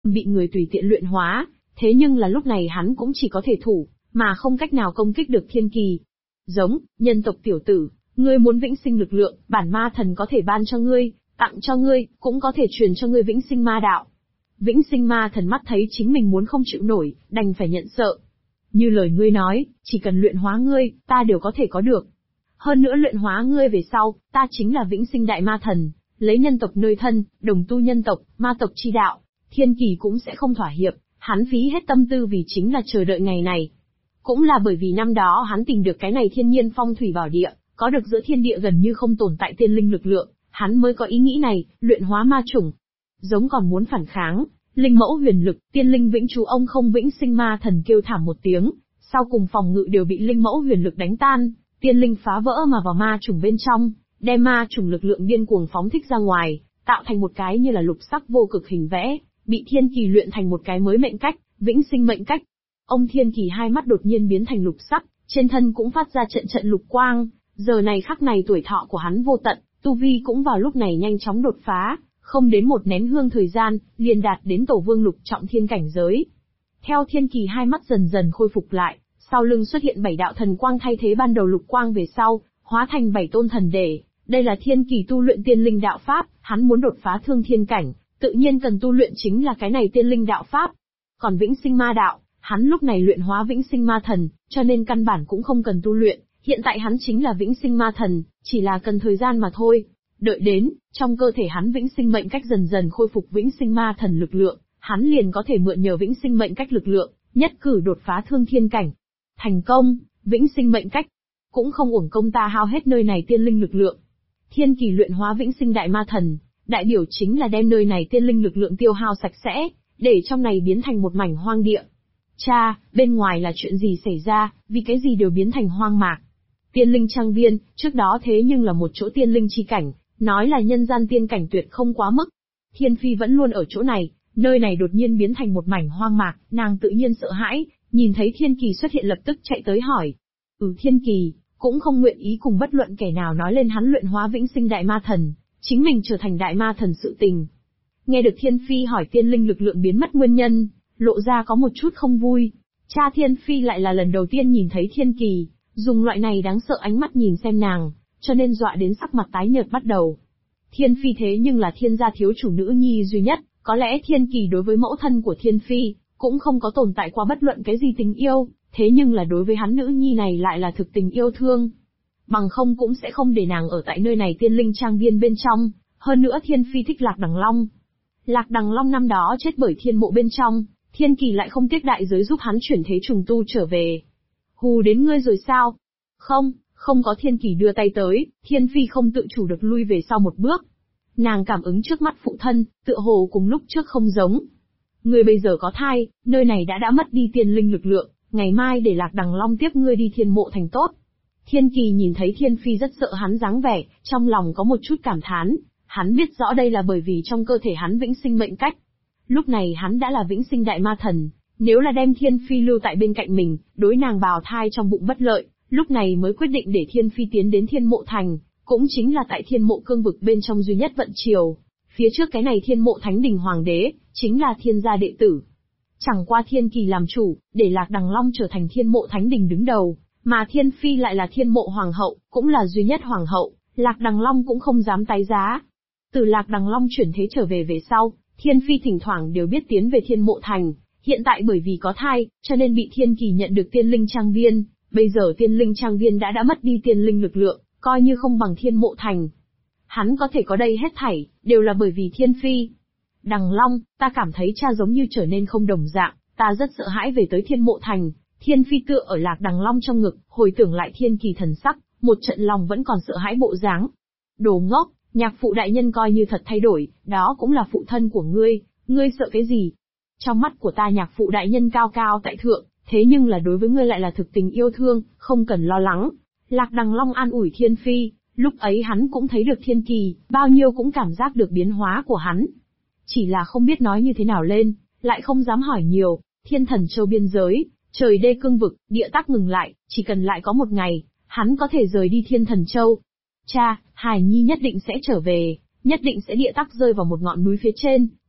bị người tùy tiện luyện hóa, thế nhưng là lúc này hắn cũng chỉ có thể thủ, mà không cách nào công kích được thiên kỳ. Giống, nhân tộc tiểu tử, ngươi muốn vĩnh sinh lực lượng, bản ma thần có thể ban cho ngươi, tặng cho ngươi, cũng có thể truyền cho ngươi vĩnh sinh ma đạo. Vĩnh sinh ma thần mắt thấy chính mình muốn không chịu nổi, đành phải nhận sợ. Như lời ngươi nói, chỉ cần luyện hóa ngươi, ta đều có thể có được. Hơn nữa luyện hóa ngươi về sau, ta chính là vĩnh sinh đại ma thần, lấy nhân tộc nơi thân, đồng tu nhân tộc, ma tộc chi đạo, thiên kỳ cũng sẽ không thỏa hiệp, hắn phí hết tâm tư vì chính là chờ đợi ngày này. Cũng là bởi vì năm đó hắn tìm được cái này thiên nhiên phong thủy bảo địa, có được giữa thiên địa gần như không tồn tại tiên linh lực lượng, hắn mới có ý nghĩ này, luyện hóa ma chủng. Giống còn muốn phản kháng, linh mẫu huyền lực, tiên linh vĩnh chú ông không vĩnh sinh ma thần kêu thảm một tiếng, sau cùng phòng ngự đều bị linh mẫu huyền lực đánh tan, tiên linh phá vỡ mà vào ma chủng bên trong, đem ma chủng lực lượng điên cuồng phóng thích ra ngoài, tạo thành một cái như là lục sắc vô cực hình vẽ, bị thiên kỳ luyện thành một cái mới mệnh cách, vĩnh sinh mệnh cách. Ông thiên kỳ hai mắt đột nhiên biến thành lục sắc, trên thân cũng phát ra trận trận lục quang, giờ này khắc này tuổi thọ của hắn vô tận, tu vi cũng vào lúc này nhanh chóng đột phá, không đến một nén hương thời gian, liền đạt đến tổ vương lục trọng thiên cảnh giới. Theo thiên kỳ hai mắt dần dần khôi phục lại, sau lưng xuất hiện 7 đạo thần quang thay thế ban đầu lục quang về sau, hóa thành 7 tôn thần để. Đây là thiên kỳ tu luyện tiên linh đạo pháp, hắn muốn đột phá thương thiên cảnh, tự nhiên cần tu luyện chính là cái này tiên linh đạo pháp. Còn vĩnh sinh ma đạo, hắn lúc này luyện hóa vĩnh sinh ma thần, cho nên căn bản cũng không cần tu luyện, hiện tại hắn chính là vĩnh sinh ma thần, chỉ là cần thời gian mà thôi. Đợi đến, trong cơ thể hắn vĩnh sinh mệnh cách dần dần khôi phục vĩnh sinh ma thần lực lượng, hắn liền có thể mượn nhờ vĩnh sinh mệnh cách lực lượng, nhất cử đột phá thương thiên cảnh. Thành công, vĩnh sinh mệnh cách. Cũng không uổng công ta hao hết nơi này tiên linh lực lượng. Thiên kỳ luyện hóa vĩnh sinh đại ma thần, đại biểu chính là đem nơi này tiên linh lực lượng tiêu hao sạch sẽ, để trong này biến thành một mảnh hoang địa. Cha, bên ngoài là chuyện gì xảy ra, vì cái gì đều biến thành hoang mạc. Tiên linh trang viên, trước đó thế nhưng là một chỗ tiên linh chi cảnh, nói là nhân gian tiên cảnh tuyệt không quá mức. Thiên phi vẫn luôn ở chỗ này, nơi này đột nhiên biến thành một mảnh hoang mạc, nàng tự nhiên sợ hãi, nhìn thấy thiên kỳ xuất hiện lập tức chạy tới hỏi. Thiên kỳ, cũng không nguyện ý cùng bất luận kẻ nào nói lên hắn luyện hóa vĩnh sinh đại ma thần, chính mình trở thành đại ma thần sự tình. Nghe được thiên phi hỏi tiên linh lực lượng biến mất nguyên nhân, lộ ra có một chút không vui. Cha thiên phi lại là lần đầu tiên nhìn thấy thiên kỳ, dùng loại này đáng sợ ánh mắt nhìn xem nàng, cho nên dọa đến sắc mặt tái nhợt bắt đầu. Thiên phi thế nhưng là thiên gia thiếu chủ nữ nhi duy nhất, có lẽ thiên kỳ đối với mẫu thân của thiên phi, cũng không có tồn tại qua bất luận cái gì tình yêu, thế nhưng là đối với hắn nữ nhi này lại là thực tình yêu thương. Bằng không cũng sẽ không để nàng ở tại nơi này tiên linh trang viên bên trong, hơn nữa thiên phi thích Lạc Đằng Long. Lạc Đằng Long năm đó chết bởi thiên mộ bên trong, thiên kỳ lại không tiếc đại giới giúp hắn chuyển thế trùng tu trở về. Hù đến ngươi rồi sao? Không có thiên kỳ đưa tay tới, thiên phi không tự chủ được lui về sau một bước. Nàng cảm ứng trước mắt phụ thân, tựa hồ cùng lúc trước không giống. Ngươi bây giờ có thai, nơi này đã mất đi tiên linh lực lượng, ngày mai để Lạc Đằng Long tiếp ngươi đi thiên mộ thành tốt. Thiên kỳ nhìn thấy thiên phi rất sợ hắn dáng vẻ, trong lòng có một chút cảm thán, hắn biết rõ đây là bởi vì trong cơ thể hắn vĩnh sinh mệnh cách. Lúc này hắn đã là vĩnh sinh đại ma thần, nếu là đem thiên phi lưu tại bên cạnh mình, đối nàng bào thai trong bụng bất lợi, lúc này mới quyết định để thiên phi tiến đến thiên mộ thành, cũng chính là tại thiên mộ cương vực bên trong duy nhất vận triều. Phía trước cái này thiên mộ thánh đình hoàng đế, chính là thiên gia đệ tử. Chẳng qua thiên kỳ làm chủ, để Lạc Đằng Long trở thành thiên mộ thánh đình đứng đầu, mà thiên phi lại là thiên mộ hoàng hậu, cũng là duy nhất hoàng hậu, Lạc Đằng Long cũng không dám tái giá. Từ Lạc Đằng Long chuyển thế trở về sau, thiên phi thỉnh thoảng đều biết tiến về thiên mộ thành, hiện tại bởi vì có thai, cho nên bị thiên kỳ nhận được tiên linh trang viên, bây giờ tiên linh trang viên đã mất đi tiên linh lực lượng, coi như không bằng thiên mộ thành. Hắn có thể có đây hết thảy, đều là bởi vì thiên phi. Đằng Long, ta cảm thấy cha giống như trở nên không đồng dạng, ta rất sợ hãi về tới thiên mộ thành. Thiên phi tựa ở Lạc Đằng Long trong ngực, hồi tưởng lại thiên kỳ thần sắc, một trận lòng vẫn còn sợ hãi bộ dáng. Đồ ngốc, nhạc phụ đại nhân coi như thật thay đổi, đó cũng là phụ thân của ngươi sợ cái gì? Trong mắt của ta nhạc phụ đại nhân cao cao tại thượng, thế nhưng là đối với ngươi lại là thực tình yêu thương, không cần lo lắng. Lạc Đằng Long an ủi thiên phi, lúc ấy hắn cũng thấy được thiên kỳ, bao nhiêu cũng cảm giác được biến hóa của hắn. Chỉ là không biết nói như thế nào lên, lại không dám hỏi nhiều. Thiên Thần Châu biên giới, trời đê cương vực, địa tắc ngừng lại, chỉ cần lại có một ngày, hắn có thể rời đi Thiên Thần Châu. Cha, Hải Nhi nhất định sẽ trở về, nhất định sẽ địa tắc rơi vào một ngọn núi phía trên,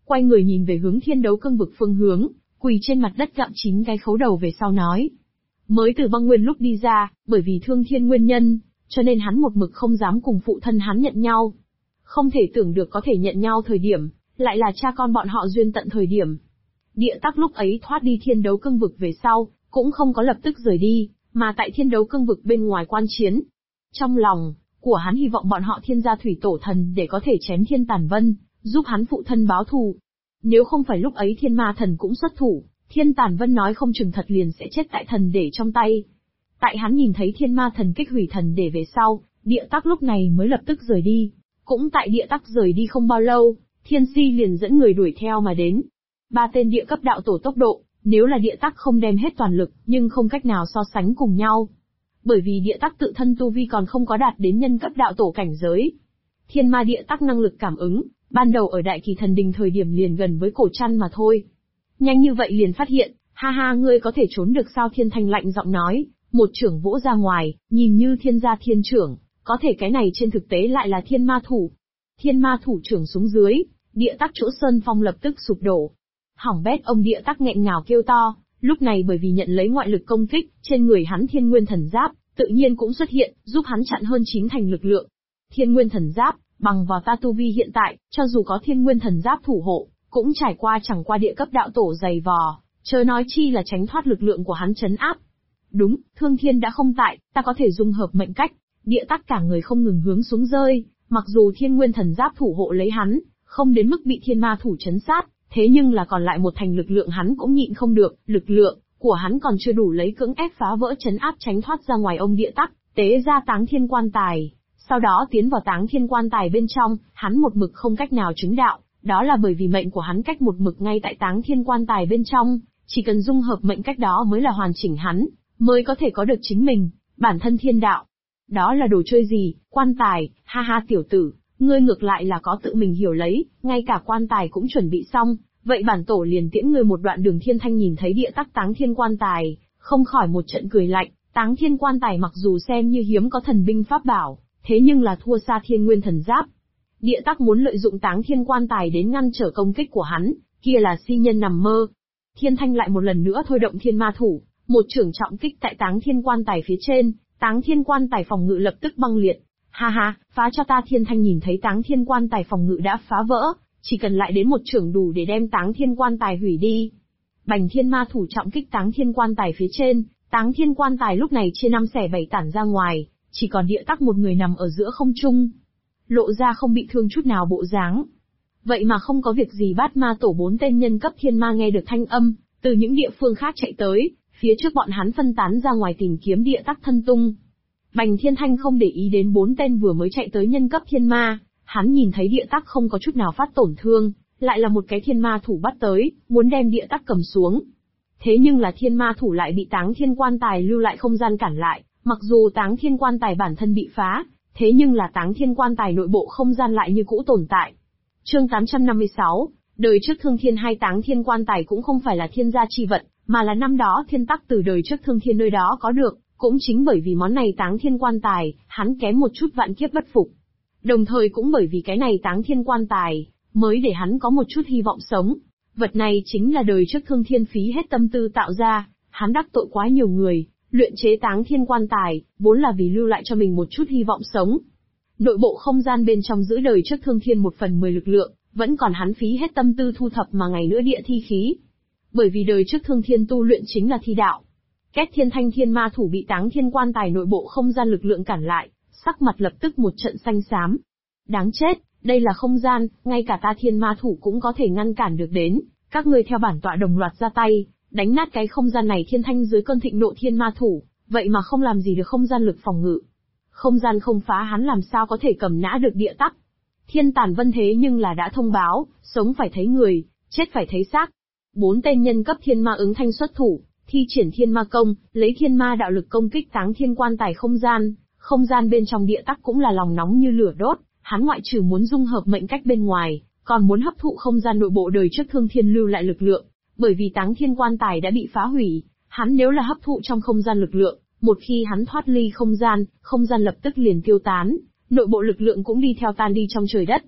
quay người nhìn về hướng thiên đấu cương vực phương hướng, quỳ trên mặt đất gặm 9 cái khấu đầu về sau nói. Mới từ băng nguyên lúc đi ra, bởi vì thương thiên nguyên nhân, cho nên hắn một mực không dám cùng phụ thân hắn nhận nhau. Không thể tưởng được có thể nhận nhau thời điểm, lại là cha con bọn họ duyên tận thời điểm. Địa tắc lúc ấy thoát đi thiên đấu cương vực về sau, cũng không có lập tức rời đi, mà tại thiên đấu cương vực bên ngoài quan chiến. Trong lòng của hắn hy vọng bọn họ thiên gia thủy tổ thần để có thể chém thiên tàn vân, giúp hắn phụ thân báo thù. Nếu không phải lúc ấy thiên ma thần cũng xuất thủ, thiên tàn vân nói không chừng thật liền sẽ chết tại thần để trong tay. Tại hắn nhìn thấy thiên ma thần kích hủy thần để về sau, địa tắc lúc này mới lập tức rời đi. Cũng tại địa tắc rời đi không bao lâu, thiên si liền dẫn người đuổi theo mà đến. 3 tên địa cấp đạo tổ tốc độ, nếu là địa tắc không đem hết toàn lực, nhưng không cách nào so sánh cùng nhau. Bởi vì địa tắc tự thân tu vi còn không có đạt đến nhân cấp đạo tổ cảnh giới. Thiên ma địa tắc năng lực cảm ứng, ban đầu ở đại kỳ thần đình thời điểm liền gần với cổ trăn mà thôi. Nhanh như vậy liền phát hiện, ha ha ngươi có thể trốn được sao? Thiên thanh lạnh giọng nói, một trưởng vỗ ra ngoài, nhìn như thiên gia thiên trưởng, có thể cái này trên thực tế lại là thiên ma thủ. Thiên ma thủ trưởng xuống dưới, địa tắc chỗ sơn phong lập tức sụp đổ. Hỏng bét, ông địa tắc nghẹn ngào kêu to, lúc này bởi vì nhận lấy ngoại lực công kích, trên người hắn thiên nguyên thần giáp, tự nhiên cũng xuất hiện, giúp hắn chặn hơn 9 thành lực lượng. Thiên nguyên thần giáp, bằng vào ta tu vi hiện tại, cho dù có thiên nguyên thần giáp thủ hộ, cũng trải qua chẳng qua địa cấp đạo tổ dày vò, chớ nói chi là tránh thoát lực lượng của hắn trấn áp. Đúng, thương thiên đã không tại, ta có thể dung hợp mệnh cách, địa tắc cả người không ngừng hướng xuống rơi, mặc dù thiên nguyên thần giáp thủ hộ lấy hắn, không đến mức bị thiên ma thủ trấn sát, thế nhưng là còn lại 1 thành lực lượng hắn cũng nhịn không được, lực lượng của hắn còn chưa đủ lấy cưỡng ép phá vỡ trấn áp tránh thoát ra ngoài. Ông địa tắc tế ra táng thiên quan tài, sau đó tiến vào táng thiên quan tài bên trong, hắn một mực không cách nào chứng đạo, đó là bởi vì mệnh của hắn cách một mực ngay tại táng thiên quan tài bên trong, chỉ cần dung hợp mệnh cách đó mới là hoàn chỉnh hắn, mới có thể có được chính mình, bản thân thiên đạo. Đó là đồ chơi gì, quan tài, ha ha tiểu tử, ngươi ngược lại là có tự mình hiểu lấy, ngay cả quan tài cũng chuẩn bị xong, vậy bản tổ liền tiễn ngươi một đoạn đường. Thiên thanh nhìn thấy địa tắc táng thiên quan tài, không khỏi một trận cười lạnh, táng thiên quan tài mặc dù xem như hiếm có thần binh pháp bảo, thế nhưng là thua xa thiên nguyên thần giáp. Địa tắc muốn lợi dụng táng thiên quan tài đến ngăn trở công kích của hắn, kia là si nhân nằm mơ. Thiên thanh lại một lần nữa thôi động thiên ma thủ, một trưởng trọng kích tại táng thiên quan tài phía trên, táng thiên quan tài phòng ngự lập tức băng liệt. Ha ha, phá cho ta! Thiên thanh nhìn thấy táng thiên quan tài phòng ngự đã phá vỡ, chỉ cần lại đến một trưởng đủ để đem táng thiên quan tài hủy đi. Bành thiên ma thủ trọng kích táng thiên quan tài phía trên, táng thiên quan tài lúc này chia 5 xẻ 7 tản ra ngoài, chỉ còn địa tắc một người nằm ở giữa không trung, lộ ra không bị thương chút nào bộ dáng. Vậy mà không có việc gì. Bát ma tổ 4 tên nhân cấp thiên ma nghe được thanh âm, từ những địa phương khác chạy tới, phía trước bọn hắn phân tán ra ngoài tìm kiếm địa tắc thân tung. Bành thiên thanh không để ý đến 4 tên vừa mới chạy tới nhân cấp thiên ma, hắn nhìn thấy địa tắc không có chút nào phát tổn thương, lại là một cái thiên ma thủ bắt tới, muốn đem địa tắc cầm xuống. Thế nhưng là thiên ma thủ lại bị táng thiên quan tài lưu lại không gian cản lại, mặc dù táng thiên quan tài bản thân bị phá, thế nhưng là táng thiên quan tài nội bộ không gian lại như cũ tồn tại. Chương 856, đời trước thương thiên. Hai táng thiên quan tài cũng không phải là thiên gia chi vật, mà là năm đó thiên tắc từ đời trước thương thiên nơi đó có được, cũng chính bởi vì món này táng thiên quan tài, hắn kém một chút vạn kiếp bất phục. Đồng thời cũng bởi vì cái này táng thiên quan tài, mới để hắn có một chút hy vọng sống. Vật này chính là đời trước thương thiên phí hết tâm tư tạo ra, hắn đắc tội quá nhiều người, luyện chế táng thiên quan tài, vốn là vì lưu lại cho mình một chút hy vọng sống. Nội bộ không gian bên trong giữ đời trước thương thiên 1/10 lực lượng, vẫn còn hắn phí hết tâm tư thu thập mà ngày nữa địa thi khí. Bởi vì đời trước thương thiên tu luyện chính là thi đạo. Két thiên thanh thiên ma thủ bị táng thiên quan tài nội bộ không gian lực lượng cản lại, sắc mặt lập tức một trận xanh xám. Đáng chết, đây là không gian, ngay cả ta thiên ma thủ cũng có thể ngăn cản được đến, các ngươi theo bản tọa đồng loạt ra tay, đánh nát cái không gian này. Thiên thanh dưới cơn thịnh nộ thiên ma thủ, vậy mà không làm gì được không gian lực phòng ngự. Không gian không phá hắn làm sao có thể cầm nã được địa tắc. Thiên tàn vân thế nhưng là đã thông báo, sống phải thấy người, chết phải thấy xác. 4 tên nhân cấp thiên ma ứng thanh xuất thủ, thi triển thiên ma công, lấy thiên ma đạo lực công kích táng thiên quan tài không gian bên trong địa tắc cũng là lòng nóng như lửa đốt, hắn ngoại trừ muốn dung hợp mệnh cách bên ngoài, còn muốn hấp thụ không gian nội bộ đời trước thương thiên lưu lại lực lượng, bởi vì táng thiên quan tài đã bị phá hủy, hắn nếu là hấp thụ trong không gian lực lượng, một khi hắn thoát ly không gian lập tức liền tiêu tán, nội bộ lực lượng cũng đi theo tan đi trong trời đất.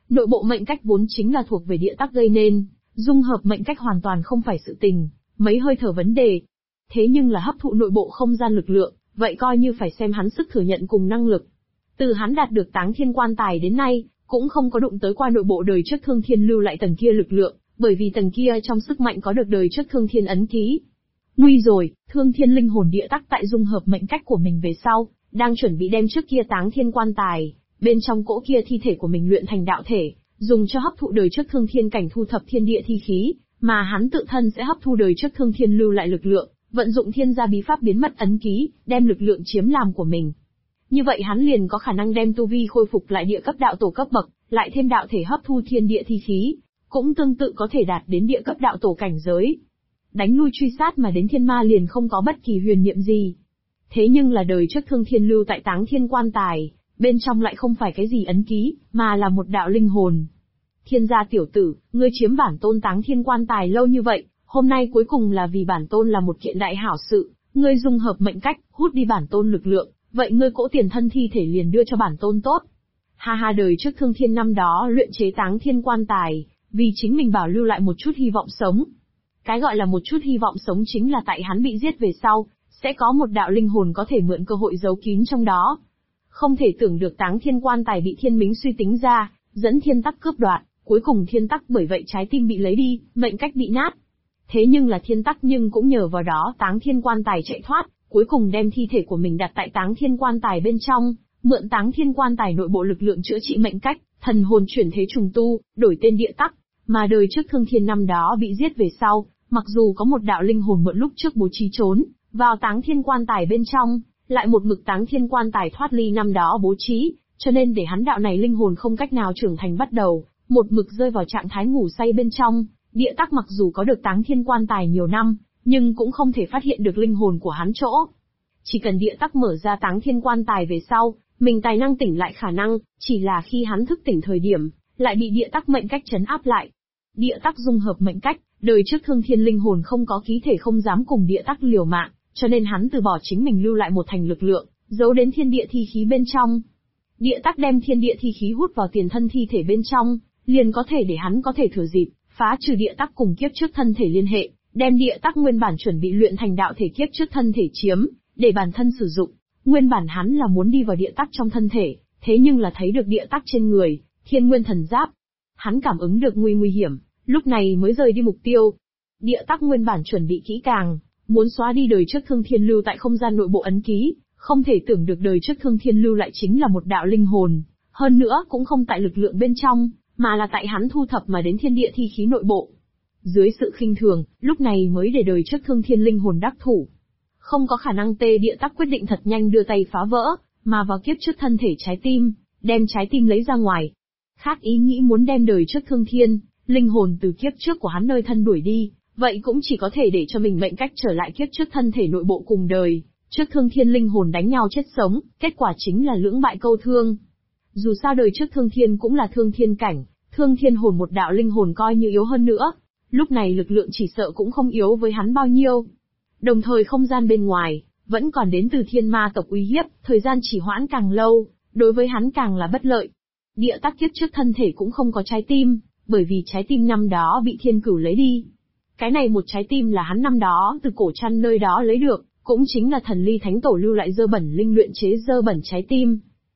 Nội bộ mệnh cách vốn chính là thuộc về địa tắc gây nên, dung hợp mệnh cách hoàn toàn không phải sự tình, mấy hơi thở vấn đề. Thế nhưng là hấp thụ nội bộ không gian lực lượng, vậy coi như phải xem hắn sức thừa nhận cùng năng lực. Từ hắn đạt được Táng Thiên Quan Tài đến nay, cũng không có đụng tới qua nội bộ đời trước Thương Thiên lưu lại tầng kia lực lượng, bởi vì tầng kia trong sức mạnh có được đời trước Thương Thiên ấn ký. Nguy rồi, Thương Thiên linh hồn địa tắc tại dung hợp mệnh cách của mình về sau, đang chuẩn bị đem trước kia Táng Thiên Quan Tài, bên trong cỗ kia thi thể của mình luyện thành đạo thể, dùng cho hấp thụ đời trước Thương Thiên cảnh thu thập thiên địa thi khí, mà hắn tự thân sẽ hấp thu đời trước Thương Thiên lưu lại lực lượng, vận dụng thiên gia bí pháp biến mất ấn ký, đem lực lượng chiếm làm của mình. Như vậy hắn liền có khả năng đem tu vi khôi phục lại địa cấp đạo tổ cấp bậc, lại thêm đạo thể hấp thu thiên địa thi khí, cũng tương tự có thể đạt đến địa cấp đạo tổ cảnh giới. Đánh lui truy sát mà đến thiên ma liền không có bất kỳ huyền niệm gì. Thế nhưng là đời trước Thương Thiên lưu tại Táng Thiên Quan Tài, bên trong lại không phải cái gì ấn ký, mà là một đạo linh hồn. Thiên gia tiểu tử, ngươi chiếm bản tôn Táng Thiên Quan Tài lâu như vậy, hôm nay cuối cùng là vì bản tôn là một kiện đại hảo sự, ngươi dung hợp mệnh cách, hút đi bản tôn lực lượng, vậy ngươi cỗ tiền thân thi thể liền đưa cho bản tôn tốt. Ha ha, đời trước Thương Thiên năm đó luyện chế Táng Thiên Quan Tài, vì chính mình bảo lưu lại một chút hy vọng sống. Cái gọi là một chút hy vọng sống chính là tại hắn bị giết về sau, sẽ có một đạo linh hồn có thể mượn cơ hội giấu kín trong đó. Không thể tưởng được Táng Thiên Quan Tài bị thiên mính suy tính ra, dẫn thiên tắc cướp đoạt, cuối cùng thiên tắc bởi vậy trái tim bị lấy đi, mệnh cách bị nát. Thế nhưng là thiên tắc nhưng cũng nhờ vào đó Táng Thiên Quan Tài chạy thoát, cuối cùng đem thi thể của mình đặt tại Táng Thiên Quan Tài bên trong, mượn Táng Thiên Quan Tài nội bộ lực lượng chữa trị mệnh cách, thần hồn chuyển thế trùng tu, đổi tên địa tắc. Mà đời trước Thương Thiên năm đó bị giết về sau, mặc dù có một đạo linh hồn mượn lúc trước bố trí trốn vào Táng Thiên Quan Tài bên trong, lại một mực Táng Thiên Quan Tài thoát ly năm đó bố trí, cho nên để hắn đạo này linh hồn không cách nào trưởng thành bắt đầu, một mực rơi vào trạng thái ngủ say bên trong. Địa tắc mặc dù có được Táng Thiên Quan Tài nhiều năm, nhưng cũng không thể phát hiện được linh hồn của hắn chỗ. Chỉ cần địa tắc mở ra Táng Thiên Quan Tài về sau, mình tài năng tỉnh lại khả năng, chỉ là khi hắn thức tỉnh thời điểm, lại bị địa tắc mệnh cách trấn áp lại. Địa tắc dung hợp mệnh cách, đời trước Thương Thiên linh hồn không có khí thể không dám cùng địa tắc liều mạng, cho nên hắn từ bỏ chính mình lưu lại một thành lực lượng, giấu đến thiên địa thi khí bên trong. Địa tắc đem thiên địa thi khí hút vào tiền thân thi thể bên trong, liền có thể để hắn có thể thừa dịp, phá trừ địa tắc cùng kiếp trước thân thể liên hệ, đem địa tắc nguyên bản chuẩn bị luyện thành đạo thể kiếp trước thân thể chiếm, để bản thân sử dụng. Nguyên bản hắn là muốn đi vào địa tắc trong thân thể, thế nhưng là thấy được địa tắc trên người, Thiên Nguyên Thần Giáp. Hắn cảm ứng được nguy hiểm, lúc này mới rời đi mục tiêu. Địa tắc nguyên bản chuẩn bị kỹ càng, muốn xóa đi đời trước Thương Thiên lưu tại không gian nội bộ ấn ký, không thể tưởng được đời trước Thương Thiên lưu lại chính là một đạo linh hồn, hơn nữa cũng không tại lực lượng bên trong, mà là tại hắn thu thập mà đến thiên địa thi khí nội bộ. Dưới sự khinh thường, lúc này mới để đời trước Thương Thiên linh hồn đắc thủ. Không có khả năng địa tắc quyết định thật nhanh đưa tay phá vỡ, mà vào kiếp trước thân thể trái tim, đem trái tim lấy ra ngoài. Khác ý nghĩ muốn đem đời trước Thương Thiên, linh hồn từ kiếp trước của hắn nơi thân đuổi đi, vậy cũng chỉ có thể để cho mình mệnh cách trở lại kiếp trước thân thể nội bộ cùng đời, trước Thương Thiên linh hồn đánh nhau chết sống, kết quả chính là lưỡng bại câu thương. Dù sao đời trước Thương Thiên cũng là Thương Thiên cảnh, Thương Thiên hồn một đạo linh hồn coi như yếu hơn nữa, lúc này lực lượng chỉ sợ cũng không yếu với hắn bao nhiêu. Đồng thời không gian bên ngoài, vẫn còn đến từ thiên ma tộc uy hiếp, thời gian chỉ hoãn càng lâu, đối với hắn càng là bất lợi. Địa tắc kiếp trước thân thể cũng không có trái tim, bởi vì trái tim năm đó bị thiên cửu lấy đi. Cái này một trái tim là hắn năm đó từ cổ chăn nơi đó lấy được, cũng chính là thần ly thánh tổ lưu lại dơ bẩn linh luyện chế dơ bẩn trái tim.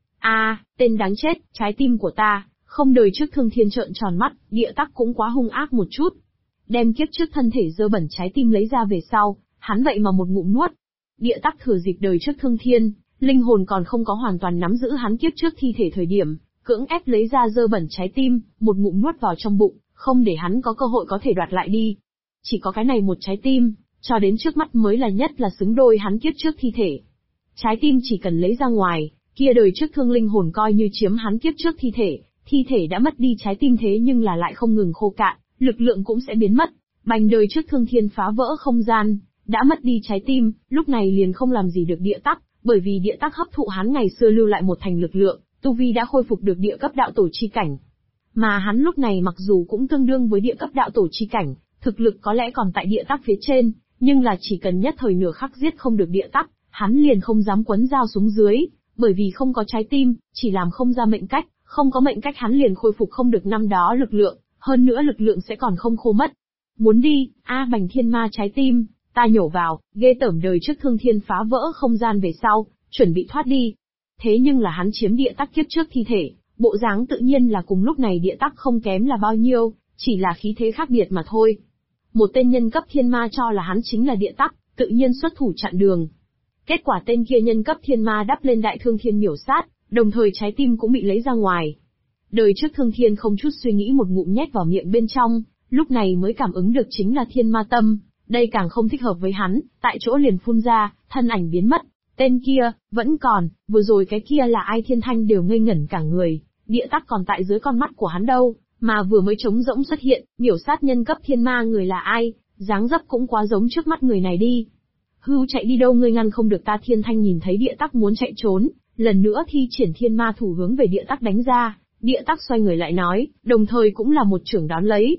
Tên đáng chết, trái tim của ta, không đời trước Thương Thiên trợn tròn mắt, địa tắc cũng quá hung ác một chút. Đem kiếp trước thân thể dơ bẩn trái tim lấy ra về sau, hắn vậy mà một ngụm nuốt. Địa tắc thừa dịp đời trước Thương Thiên, linh hồn còn không có hoàn toàn nắm giữ hắn kiếp trước thi thể thời điểm, cưỡng ép lấy ra dơ bẩn trái tim, một ngụm nuốt vào trong bụng, không để hắn có cơ hội có thể đoạt lại đi. Chỉ có cái này một trái tim, cho đến trước mắt mới là nhất là xứng đôi hắn kiếp trước thi thể. Trái tim chỉ cần lấy ra ngoài, kia đời trước Thương linh hồn coi như chiếm hắn kiếp trước thi thể đã mất đi trái tim thế nhưng là lại không ngừng khô cạn, lực lượng cũng sẽ biến mất. Bành đời trước Thương Thiên phá vỡ không gian, đã mất đi trái tim, lúc này liền không làm gì được địa tắc, bởi vì địa tắc hấp thụ hắn ngày xưa lưu lại một thành lực lượng, tu vi đã khôi phục được địa cấp đạo tổ chi cảnh. Mà hắn lúc này mặc dù cũng tương đương với địa cấp đạo tổ chi cảnh, thực lực có lẽ còn tại địa tắc phía trên, nhưng là chỉ cần nhất thời nửa khắc giết không được địa tắc, hắn liền không dám quấn dao xuống dưới, bởi vì không có trái tim, chỉ làm không ra mệnh cách, Không có mệnh cách hắn liền khôi phục không được năm đó lực lượng, hơn nữa lực lượng sẽ còn không khô mất. Muốn đi, Bành Thiên Ma trái tim, ta nhổ vào, ghê tởm đời trước thương thiên phá vỡ không gian về sau, chuẩn bị thoát đi. Thế nhưng là hắn chiếm địa tắc kiếp trước thi thể, bộ dáng tự nhiên là cùng lúc này địa tắc không kém là bao nhiêu, chỉ là khí thế khác biệt mà thôi. Một tên nhân cấp thiên ma cho là hắn chính là địa tắc, tự nhiên xuất thủ chặn đường. Kết quả tên kia nhân cấp thiên ma đắp lên đại thương thiên miểu sát, đồng thời trái tim cũng bị lấy ra ngoài. Đời trước thương thiên không chút suy nghĩ một ngụm nhét vào miệng bên trong, lúc này mới cảm ứng được chính là thiên ma tâm, đây càng không thích hợp với hắn, tại chỗ liền phun ra, thân ảnh biến mất. Tên kia, vẫn còn, vừa rồi cái kia là ai Thiên Thanh đều ngây ngẩn cả người, địa tắc còn tại dưới con mắt của hắn đâu, mà vừa mới trống rỗng xuất hiện, miểu sát nhân cấp thiên ma người là ai, dáng dấp cũng quá giống trước mắt người này đi. Hưu chạy đi đâu ngươi ngăn không được ta. Thiên Thanh nhìn thấy địa tắc muốn chạy trốn, lần nữa thi triển thiên ma thủ hướng về địa tắc đánh ra, địa tắc xoay người lại nói, đồng thời cũng là một chưởng đón lấy.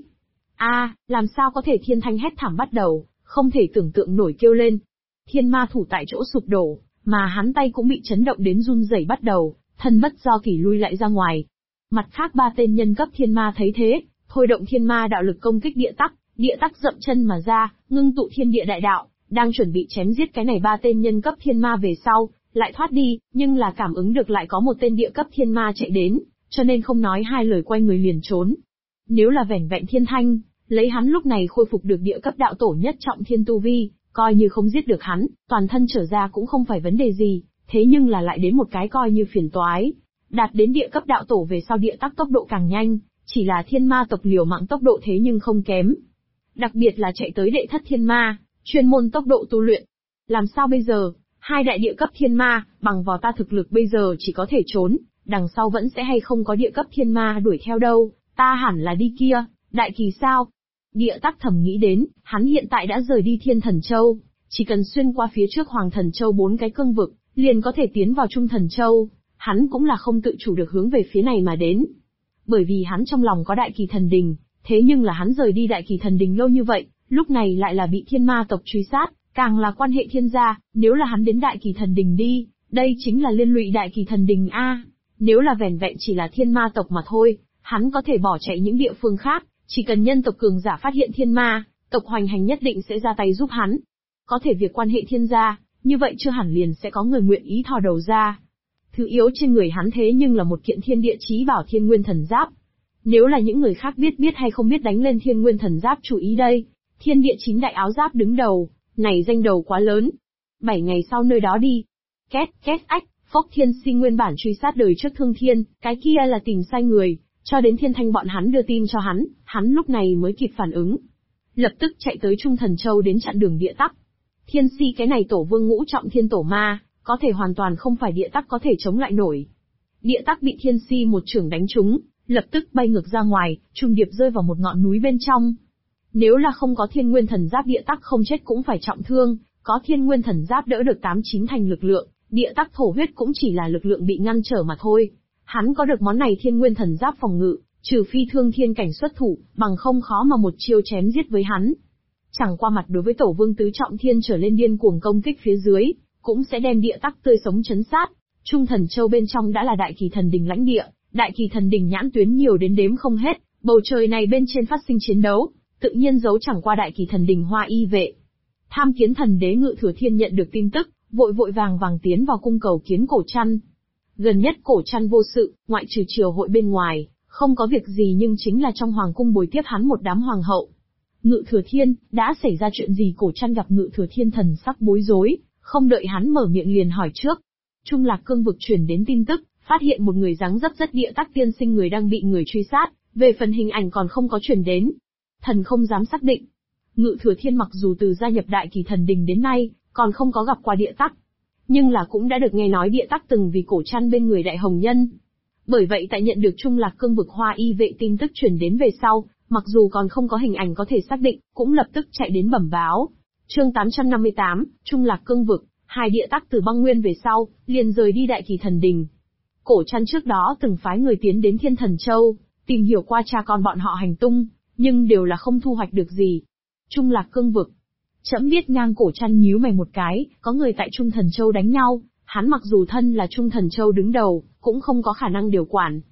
Làm sao có thể. Thiên Thanh hét thảm bắt đầu, không thể tưởng tượng nổi kêu lên. Thiên ma thủ tại chỗ sụp đổ, mà hắn tay cũng bị chấn động đến run rẩy bắt đầu, thân bất do kỷ lui lại ra ngoài. Mặt khác ba tên nhân cấp thiên ma thấy thế, thôi động thiên ma đạo lực công kích địa tắc dậm chân mà ra, ngưng tụ thiên địa đại đạo, đang chuẩn bị chém giết cái này ba tên nhân cấp thiên ma về sau, lại thoát đi, nhưng là cảm ứng được lại có một tên địa cấp thiên ma chạy đến, cho nên không nói hai lời quay người liền trốn. Nếu là vẻn vẹn Thiên Thanh, lấy hắn lúc này khôi phục được địa cấp đạo tổ nhất trọng thiên tu vi, coi như không giết được hắn, toàn thân trở ra cũng không phải vấn đề gì, thế nhưng là lại đến một cái coi như phiền toái. Đạt đến địa cấp đạo tổ về sau địa tắc tốc độ càng nhanh, chỉ là thiên ma tộc liều mạng tốc độ thế nhưng không kém. Đặc biệt là chạy tới đệ thất thiên ma, chuyên môn tốc độ tu luyện. Làm sao bây giờ, hai đại địa cấp thiên ma, bằng vào ta thực lực bây giờ chỉ có thể trốn, đằng sau vẫn sẽ hay không có địa cấp thiên ma đuổi theo đâu, ta hẳn là đi kia, đại kỳ sao? Địa tắc thầm nghĩ đến, hắn hiện tại đã rời đi Thiên Thần Châu, chỉ cần xuyên qua phía trước Hoàng Thần Châu 4 cái cương vực, liền có thể tiến vào Trung Thần Châu, hắn cũng là không tự chủ được hướng về phía này mà đến. Bởi vì hắn trong lòng có Đại Kỳ Thần Đình, thế nhưng là hắn rời đi Đại Kỳ Thần Đình lâu như vậy, lúc này lại là bị thiên ma tộc truy sát, càng là quan hệ thiên gia, nếu là hắn đến Đại Kỳ Thần Đình đi, đây chính là liên lụy Đại Kỳ Thần Đình a. Nếu là vẻn vẹn chỉ là thiên ma tộc mà thôi, hắn có thể bỏ chạy những địa phương khác, chỉ cần nhân tộc cường giả phát hiện thiên ma, tộc hoành hành nhất định sẽ ra tay giúp hắn. Có thể việc quan hệ thiên gia, như vậy chưa hẳn liền sẽ có người nguyện ý thò đầu ra. Thứ yếu trên người hắn thế nhưng là một kiện thiên địa chí bảo Thiên Nguyên Thần Giáp. Nếu là những người khác biết hay không biết đánh lên Thiên Nguyên Thần Giáp chủ ý đây. Thiên địa chín đại áo giáp đứng đầu, này danh đầu quá lớn. 7 ngày sau nơi đó đi. Két ách, Phốc Thiên Sinh nguyên bản truy sát đời trước Thương Thiên, cái kia là tìm sai người, cho đến Thiên Thanh bọn hắn đưa tin cho hắn lúc này mới kịp phản ứng. Lập tức chạy tới Trung Thần Châu đến chặn đường địa tắc. Thiên Si cái này tổ vương ngũ trọng thiên tổ ma, có thể hoàn toàn không phải địa tắc có thể chống lại nổi. Địa tắc bị Thiên Si một chưởng đánh trúng, lập tức bay ngược ra ngoài, trùng điệp rơi vào một ngọn núi bên trong. Nếu là không có Thiên Nguyên Thần Giáp địa tắc không chết cũng phải trọng thương, có Thiên Nguyên Thần Giáp đỡ được 8-9 thành lực lượng, địa tắc thổ huyết cũng chỉ là lực lượng bị ngăn trở mà thôi. Hắn có được món này Thiên Nguyên Thần Giáp phòng ngự, trừ phi thương thiên cảnh xuất thủ, bằng không khó mà một chiêu chém giết với hắn. Chẳng qua mặt đối với tổ vương tứ trọng thiên trở lên điên cuồng công kích phía dưới, cũng sẽ đem địa tắc tươi sống chấn sát. Trung Thần Châu bên trong đã là Đại Kỳ Thần Đình lãnh địa, Đại Kỳ Thần Đình nhãn tuyến nhiều đến đếm không hết, bầu trời này bên trên phát sinh chiến đấu, tự nhiên giấu chẳng qua Đại Kỳ Thần Đình Hoa Y vệ. Tham Kiến Thần Đế Ngự Thừa Thiên nhận được tin tức, vội vàng tiến vào cung cầu kiến Cổ Trăn. Gần nhất Cổ Trăn vô sự, ngoại trừ triều hội bên ngoài, không có việc gì nhưng chính là trong hoàng cung bồi tiếp hắn một đám hoàng hậu. Ngự Thừa Thiên, đã xảy ra chuyện gì? Cổ Trăn gặp Ngự Thừa Thiên thần sắc bối rối, không đợi hắn mở miệng liền hỏi trước. Trung Lạc Cương vực truyền đến tin tức, phát hiện một người dáng dấp rất địa tắc tiên sinh người đang bị người truy sát, về phần hình ảnh còn không có truyền đến. Thần không dám xác định. Ngự Thừa Thiên mặc dù từ gia nhập Đại Kỳ Thần Đình đến nay, còn không có gặp qua địa tắc, nhưng là cũng đã được nghe nói địa tắc từng vì Cổ Trăn bên người Đại Hồng Nhân. Bởi vậy tại nhận được Trung Lạc Cương vực Hoa Y vệ tin tức truyền đến về sau, mặc dù còn không có hình ảnh có thể xác định, cũng lập tức chạy đến bẩm báo. Chương 858, Trung Lạc Cương vực, hai địa tắc từ băng nguyên về sau, liền rời đi Đại Kỳ Thần Đình. Cổ Trăn trước đó từng phái người tiến đến Thiên Thần Châu, tìm hiểu qua cha con bọn họ hành tung, nhưng đều là không thu hoạch được gì. Trung Lạc Cương vực. Trẫm biết. Ngang Cổ Trăn nhíu mày một cái, có người tại Trung Thần Châu đánh nhau, hắn mặc dù thân là Trung Thần Châu đứng đầu, cũng không có khả năng điều quản.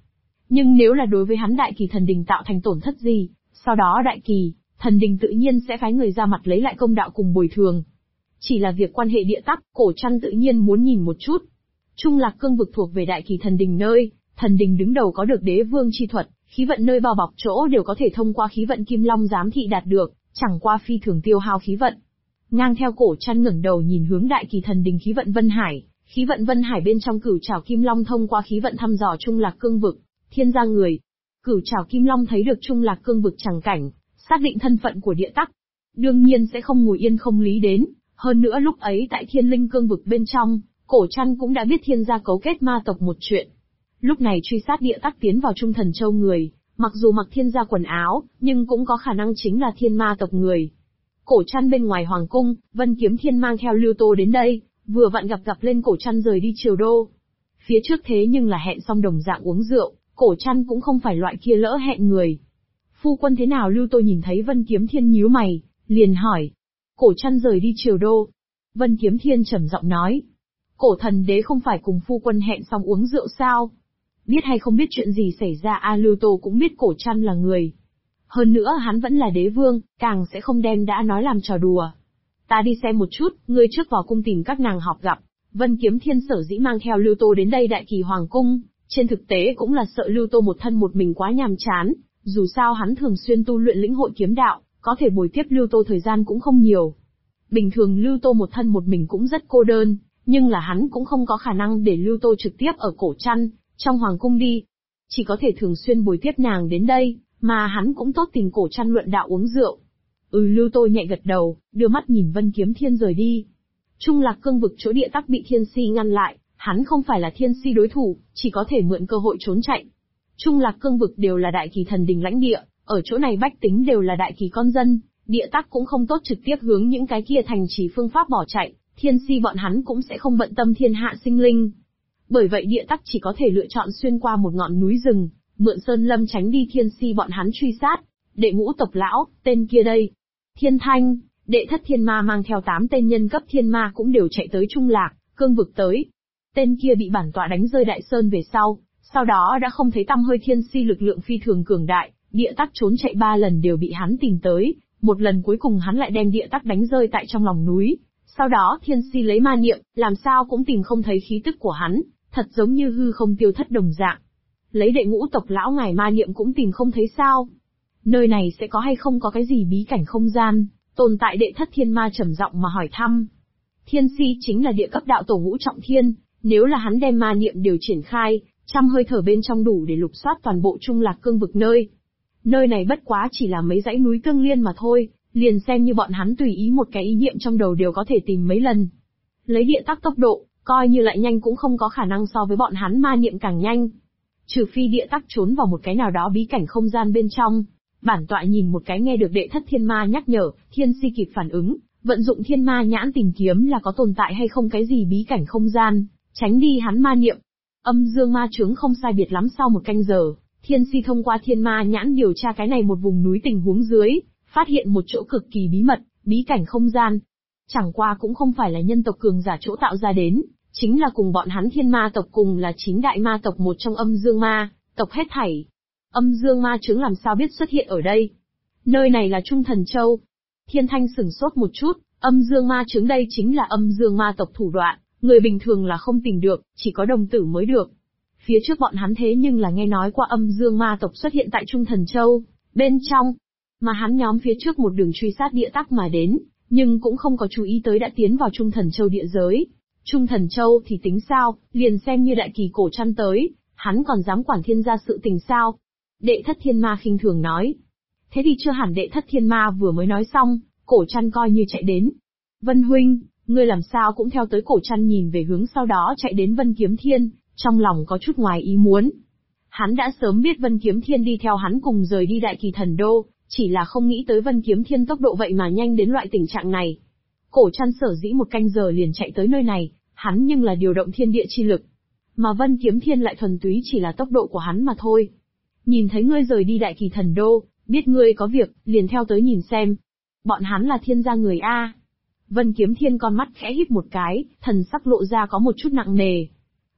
Nhưng nếu là đối với hắn Đại Kỳ Thần Đình tạo thành tổn thất gì, sau đó Đại Kỳ Thần Đình tự nhiên sẽ phái người ra mặt lấy lại công đạo cùng bồi thường. Chỉ là việc quan hệ địa tắc, Cổ Trăn tự nhiên muốn nhìn một chút. Trung Lạc Cương vực thuộc về Đại Kỳ Thần Đình nơi, Thần Đình đứng đầu có được đế vương chi thuật, khí vận nơi bao bọc chỗ đều có thể thông qua khí vận Kim Long giám thị đạt được, chẳng qua phi thường tiêu hao khí vận. Ngang theo Cổ Trăn ngẩng đầu nhìn hướng Đại Kỳ Thần Đình khí vận Vân Hải, khí vận Vân Hải bên trong Cửu Trảo Kim Long thông qua khí vận thăm dò Trung Lạc Cương vực, thiên gia người. Cửu Trảo Kim Long thấy được Trung Lạc Cương vực chẳng cảnh, xác định thân phận của địa tắc. Đương nhiên sẽ không ngồi yên không lý đến, hơn nữa lúc ấy tại Thiên Linh Cương vực bên trong, Cổ Trăn cũng đã biết thiên gia cấu kết ma tộc một chuyện. Lúc này truy sát địa tắc tiến vào Trung Thần Châu người, mặc dù mặc thiên gia quần áo, nhưng cũng có khả năng chính là thiên ma tộc người. Cổ Trăn bên ngoài hoàng cung, Vân Kiếm Thiên mang theo Lưu Tô đến đây, vừa vặn gặp lên Cổ Trăn rời đi Triều Đô. Phía trước thế nhưng là hẹn xong đồng dạng uống rượu, Cổ Trăn cũng không phải loại kia lỡ hẹn người. Phu quân thế nào? Lưu Tô nhìn thấy Vân Kiếm Thiên nhíu mày, liền hỏi. Cổ Trăn rời đi Triều Đô. Vân Kiếm Thiên trầm giọng nói. Cổ thần đế không phải cùng phu quân hẹn xong uống rượu sao? Biết hay không biết chuyện gì xảy ra? Lưu Tô cũng biết Cổ Trăn là người. Hơn nữa hắn vẫn là đế vương, càng sẽ không đem đã nói làm trò đùa. Ta đi xem một chút, ngươi trước vào cung tìm các nàng họp gặp. Vân Kiếm Thiên sở dĩ mang theo Lưu Tô đến đây Đại Kỳ Hoàng cung, trên thực tế cũng là sợ Lưu Tô một thân một mình quá nhàm chán, dù sao hắn thường xuyên tu luyện lĩnh hội kiếm đạo, có thể bồi tiếp Lưu Tô thời gian cũng không nhiều. Bình thường Lưu Tô một thân một mình cũng rất cô đơn, nhưng là hắn cũng không có khả năng để Lưu Tô trực tiếp ở Cổ Trăn, trong hoàng cung đi. Chỉ có thể thường xuyên bồi tiếp nàng đến đây, mà hắn cũng tốt tìm Cổ Trăn luận đạo uống rượu. Lưu Tô nhẹ gật đầu, đưa mắt nhìn Vân Kiếm Thiên rời đi. Trung Lạc Cương vực chỗ địa tắc bị Thiên Si ngăn lại, hắn không phải là Thiên Si đối thủ, chỉ có thể mượn cơ hội trốn chạy. Trung Lạc Cương vực đều là Đại Kỳ Thần Đình lãnh địa, ở chỗ này bách tính đều là Đại Kỳ con dân, địa tắc cũng không tốt trực tiếp hướng những cái kia thành trì phương pháp bỏ chạy, Thiên Si bọn hắn cũng sẽ không bận tâm thiên hạ sinh linh. Bởi vậy địa tắc chỉ có thể lựa chọn xuyên qua một ngọn núi rừng, mượn sơn lâm tránh đi Thiên Si bọn hắn truy sát. Đệ ngũ tộc lão, tên kia đây. Thiên Thanh, đệ thất thiên ma mang theo 8 tên nhân cấp thiên ma cũng đều chạy tới Trung Lạc Cương vực tới. Tên kia bị bản tọa đánh rơi đại sơn về sau đó đã không thấy tăm hơi. Thiên Si lực lượng phi thường cường đại, địa tắc trốn chạy 3 lần đều bị hắn tìm tới, một lần cuối cùng hắn lại đem địa tắc đánh rơi tại trong lòng núi. Sau đó Thiên Si lấy ma niệm, làm sao cũng tìm không thấy khí tức của hắn, thật giống như hư không tiêu thất đồng dạng. Lấy đệ ngũ tộc lão ngài ma niệm cũng tìm không thấy sao? Nơi này sẽ có hay không có cái gì bí cảnh không gian, tồn tại? Đệ thất thiên ma trầm giọng mà hỏi thăm. Thiên Si chính là địa cấp đạo tổ ngũ trọng thiên, nếu là hắn đem ma niệm đều triển khai, trăm hơi thở bên trong đủ để lục soát toàn bộ Trung Lạc Cương vực nơi. Nơi này bất quá chỉ là mấy dãy núi tương liên mà thôi, liền xem như bọn hắn tùy ý một cái ý niệm trong đầu đều có thể tìm mấy lần. Lấy địa tắc tốc độ, coi như lại nhanh cũng không có khả năng so với bọn hắn ma niệm càng nhanh. Trừ phi địa tắc trốn vào một cái nào đó bí cảnh không gian bên trong. Bản tọa nhìn một cái nghe được đệ thất thiên ma nhắc nhở, Thiên Si kịp phản ứng, vận dụng thiên ma nhãn tìm kiếm là có tồn tại hay không cái gì bí cảnh không gian, tránh đi hắn ma niệm. Âm dương ma chướng không sai biệt lắm sau 1 canh giờ, Thiên Si thông qua thiên ma nhãn điều tra cái này một vùng núi tình huống dưới, phát hiện một chỗ cực kỳ bí mật, bí cảnh không gian. Chẳng qua cũng không phải là nhân tộc cường giả chỗ tạo ra đến, chính là cùng bọn hắn thiên ma tộc cùng là 9 đại ma tộc một trong âm dương ma tộc hết thảy. Âm dương ma chướng làm sao biết xuất hiện ở đây? Nơi này là Trung Thần Châu. Thiên Thanh sửng sốt một chút, âm dương ma chướng đây chính là âm dương ma tộc thủ đoạn, người bình thường là không tìm được, chỉ có đồng tử mới được. Phía trước bọn hắn thế nhưng là nghe nói qua âm dương ma tộc xuất hiện tại Trung Thần Châu, bên trong. Mà hắn nhóm phía trước một đường truy sát địa tắc mà đến, nhưng cũng không có chú ý tới đã tiến vào Trung Thần Châu địa giới. Trung Thần Châu thì tính sao, liền xem như Đại Kỳ Cổ Trăn tới, hắn còn dám quản thiên gia sự tình sao? Đệ thất thiên ma khinh thường nói. Thế thì chưa hẳn. Đệ thất thiên ma vừa mới nói xong, Cổ Trăn coi như chạy đến. Vân huynh, ngươi làm sao cũng theo tới? Cổ Trăn nhìn về hướng sau đó chạy đến Vân Kiếm Thiên, trong lòng có chút ngoài ý muốn. Hắn đã sớm biết Vân Kiếm Thiên đi theo hắn cùng rời đi Đại Kỳ Thần Đô, chỉ là không nghĩ tới Vân Kiếm Thiên tốc độ vậy mà nhanh đến loại tình trạng này. Cổ Trăn sở dĩ 1 canh giờ liền chạy tới nơi này, hắn nhưng là điều động thiên địa chi lực. Mà Vân Kiếm Thiên lại thuần túy chỉ là tốc độ của hắn mà thôi. Nhìn thấy ngươi rời đi Đại Kỳ Thần Đô, biết ngươi có việc, liền theo tới nhìn xem. Bọn hắn là thiên gia người A. Vân Kiếm Thiên con mắt khẽ híp một cái, thần sắc lộ ra có một chút nặng nề.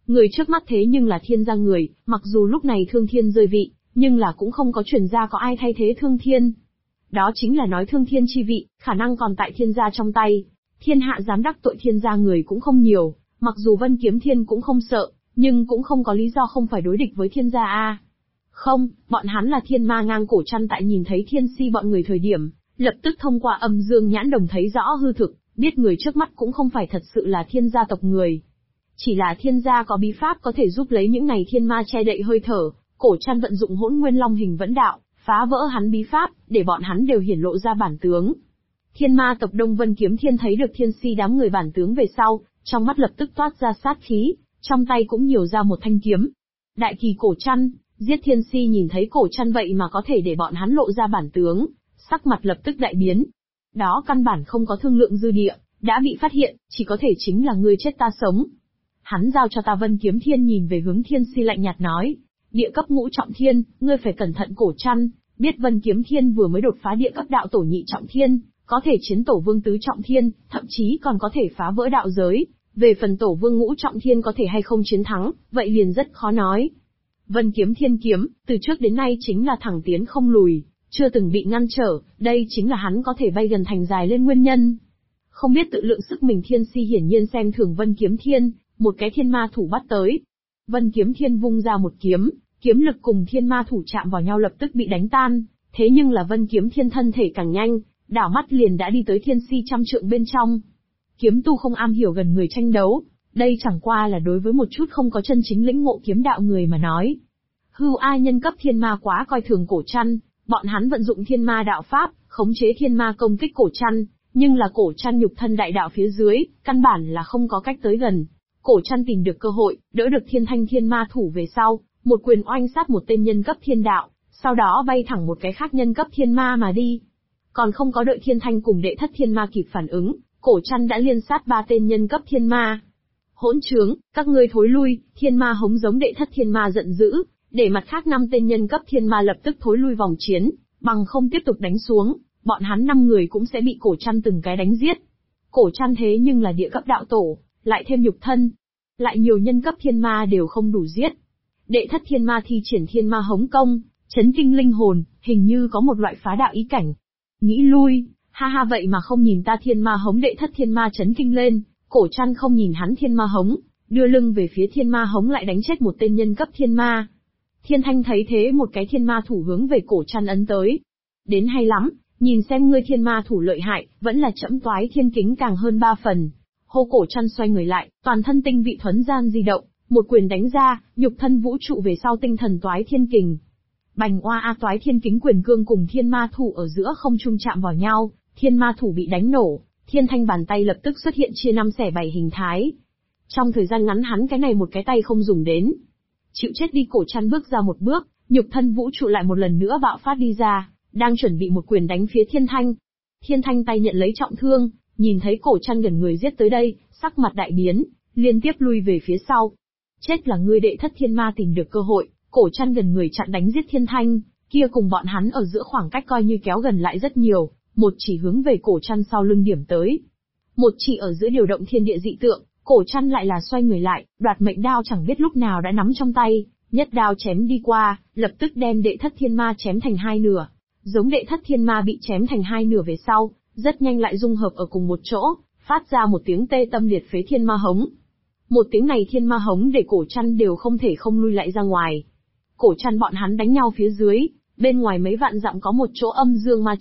Người trước mắt thế nhưng là thiên gia người, mặc dù lúc này Thương Thiên rơi vị, nhưng là cũng không có truyền ra có ai thay thế Thương Thiên. Đó chính là nói Thương Thiên chi vị, khả năng còn tại thiên gia trong tay. Thiên hạ dám đắc tội thiên gia người cũng không nhiều, mặc dù Vân Kiếm Thiên cũng không sợ, nhưng cũng không có lý do không phải đối địch với thiên gia a. Không, bọn hắn là thiên ma ngang cổ chăn tại nhìn thấy thiên si bọn người thời điểm, lập tức thông qua âm dương nhãn đồng thấy rõ hư thực, biết người trước mắt cũng không phải thật sự là thiên gia tộc người. Chỉ là thiên gia có bí pháp có thể giúp lấy những này thiên ma che đậy hơi thở, cổ chăn vận dụng Hỗn Nguyên Long hình vẫn đạo, phá vỡ hắn bí pháp, để bọn hắn đều hiển lộ ra bản tướng. Thiên ma tộc Đông Vân Kiếm Thiên thấy được thiên si đám người bản tướng về sau, trong mắt lập tức toát ra sát khí, trong tay cũng nhiều ra một thanh kiếm. Đại kỳ cổ chăn, giết thiên si nhìn thấy cổ chăn vậy mà có thể để bọn hắn lộ ra bản tướng, sắc mặt lập tức đại biến. Đó căn bản không có thương lượng dư địa, đã bị phát hiện, chỉ có thể chính là ngươi chết ta sống. Hắn giao cho ta Vân Kiếm Thiên nhìn về hướng thiên si lạnh nhạt nói, địa cấp ngũ trọng thiên, ngươi phải cẩn thận cổ chăn, biết Vân Kiếm Thiên vừa mới đột phá địa cấp đạo tổ nhị trọng thiên, có thể chiến tổ vương tứ trọng thiên, thậm chí còn có thể phá vỡ đạo giới. Về phần tổ vương ngũ trọng thiên có thể hay không chiến thắng, vậy liền rất khó nói. Vân Kiếm Thiên kiếm, từ trước đến nay chính là thẳng tiến không lùi, chưa từng bị ngăn trở, đây chính là hắn có thể bay gần thành dài lên nguyên nhân. Không biết tự lượng sức mình thiên si hiển nhiên xem thường Vân Kiếm Thiên, một cái thiên ma thủ bắt tới. Vân Kiếm Thiên vung ra một kiếm, kiếm lực cùng thiên ma thủ chạm vào nhau lập tức bị đánh tan, thế nhưng là Vân Kiếm Thiên thân thể càng nhanh, đảo mắt liền đã đi tới thiên si trăm trượng bên trong. Kiếm tu không am hiểu gần người tranh đấu, đây chẳng qua là đối với một chút không có chân chính lĩnh ngộ kiếm đạo người mà nói. Hưu ai nhân cấp thiên ma quá coi thường cổ chăn, bọn hắn vận dụng thiên ma đạo pháp, khống chế thiên ma công kích cổ chăn, nhưng là cổ chăn nhục thân đại đạo phía dưới, căn bản là không có cách tới gần. Cổ chăn tìm được cơ hội, đỡ được thiên thanh thiên ma thủ về sau, một quyền oanh sát một tên nhân cấp thiên đạo, sau đó bay thẳng một cái khác nhân cấp thiên ma mà đi. Còn không có đợi thiên thanh cùng đệ thất thiên ma kịp phản ứng, cổ chăn đã liên sát 3 tên nhân cấp thiên ma. Hỗn trướng, các ngươi thối lui, thiên ma hống giống đệ thất thiên ma giận dữ, để mặt khác 5 tên nhân cấp thiên ma lập tức thối lui vòng chiến, bằng không tiếp tục đánh xuống, bọn hắn 5 người cũng sẽ bị cổ chăn từng cái đánh giết. Cổ chăn thế nhưng là địa cấp đạo tổ, lại thêm nhục thân, lại nhiều nhân cấp thiên ma đều không đủ giết. Đệ thất thiên ma thi triển thiên ma hống công, chấn kinh linh hồn, hình như có một loại phá đạo ý cảnh. Nghĩ lui, ha ha vậy mà không nhìn ta thiên ma hống đệ thất thiên ma chấn kinh lên, cổ chăn không nhìn hắn thiên ma hống, đưa lưng về phía thiên ma hống lại đánh chết một tên nhân cấp thiên ma. Thiên thanh thấy thế một cái thiên ma thủ hướng về cổ chăn ấn tới. Đến hay lắm, nhìn xem ngươi thiên ma thủ lợi hại, vẫn là trẫm toái thiên kính càng hơn 3 phần. Hô cổ chăn xoay người lại, toàn thân tinh vị thuấn gian di động, một quyền đánh ra, nhục thân vũ trụ về sau tinh thần toái thiên kình. Bành oa a toái thiên kính quyền cương cùng thiên ma thủ ở giữa không trung chạm vào nhau, thiên ma thủ bị đánh nổ, thiên thanh bàn tay lập tức xuất hiện chia 5 xẻ 7 hình thái. Trong thời gian ngắn hắn cái này một cái tay không dùng đến. Chịu chết đi cổ chăn bước ra một bước, nhục thân vũ trụ lại một lần nữa bạo phát đi ra, đang chuẩn bị một quyền đánh phía thiên thanh. Thiên thanh tay nhận lấy trọng thương, nhìn thấy cổ chăn gần người giết tới đây, sắc mặt đại biến, liên tiếp lui về phía sau. Chết là ngươi đệ thất thiên ma tìm được cơ hội, cổ chăn gần người chặn đánh giết thiên thanh, kia cùng bọn hắn ở giữa khoảng cách coi như kéo gần lại rất nhiều, một chỉ hướng về cổ chăn sau lưng điểm tới. Một chỉ ở giữa điều động thiên địa dị tượng, cổ chăn lại là xoay người lại, đoạt mệnh đao chẳng biết lúc nào đã nắm trong tay, nhất đao chém đi qua, lập tức đem đệ thất thiên ma chém thành 2 nửa. Giống đệ thất thiên ma bị chém thành 2 nửa về sau, rất nhanh lại dung hợp ở cùng một chỗ, phát ra một tiếng tê tâm liệt phế thiên ma hống. Một tiếng này thiên ma hống để cổ chăn đều không thể không lui lại ra ngoài. Cổ chăn bọn hắn đánh nhau phía dưới, bên ngoài mấy vạn dặm có một chỗ âm dương ma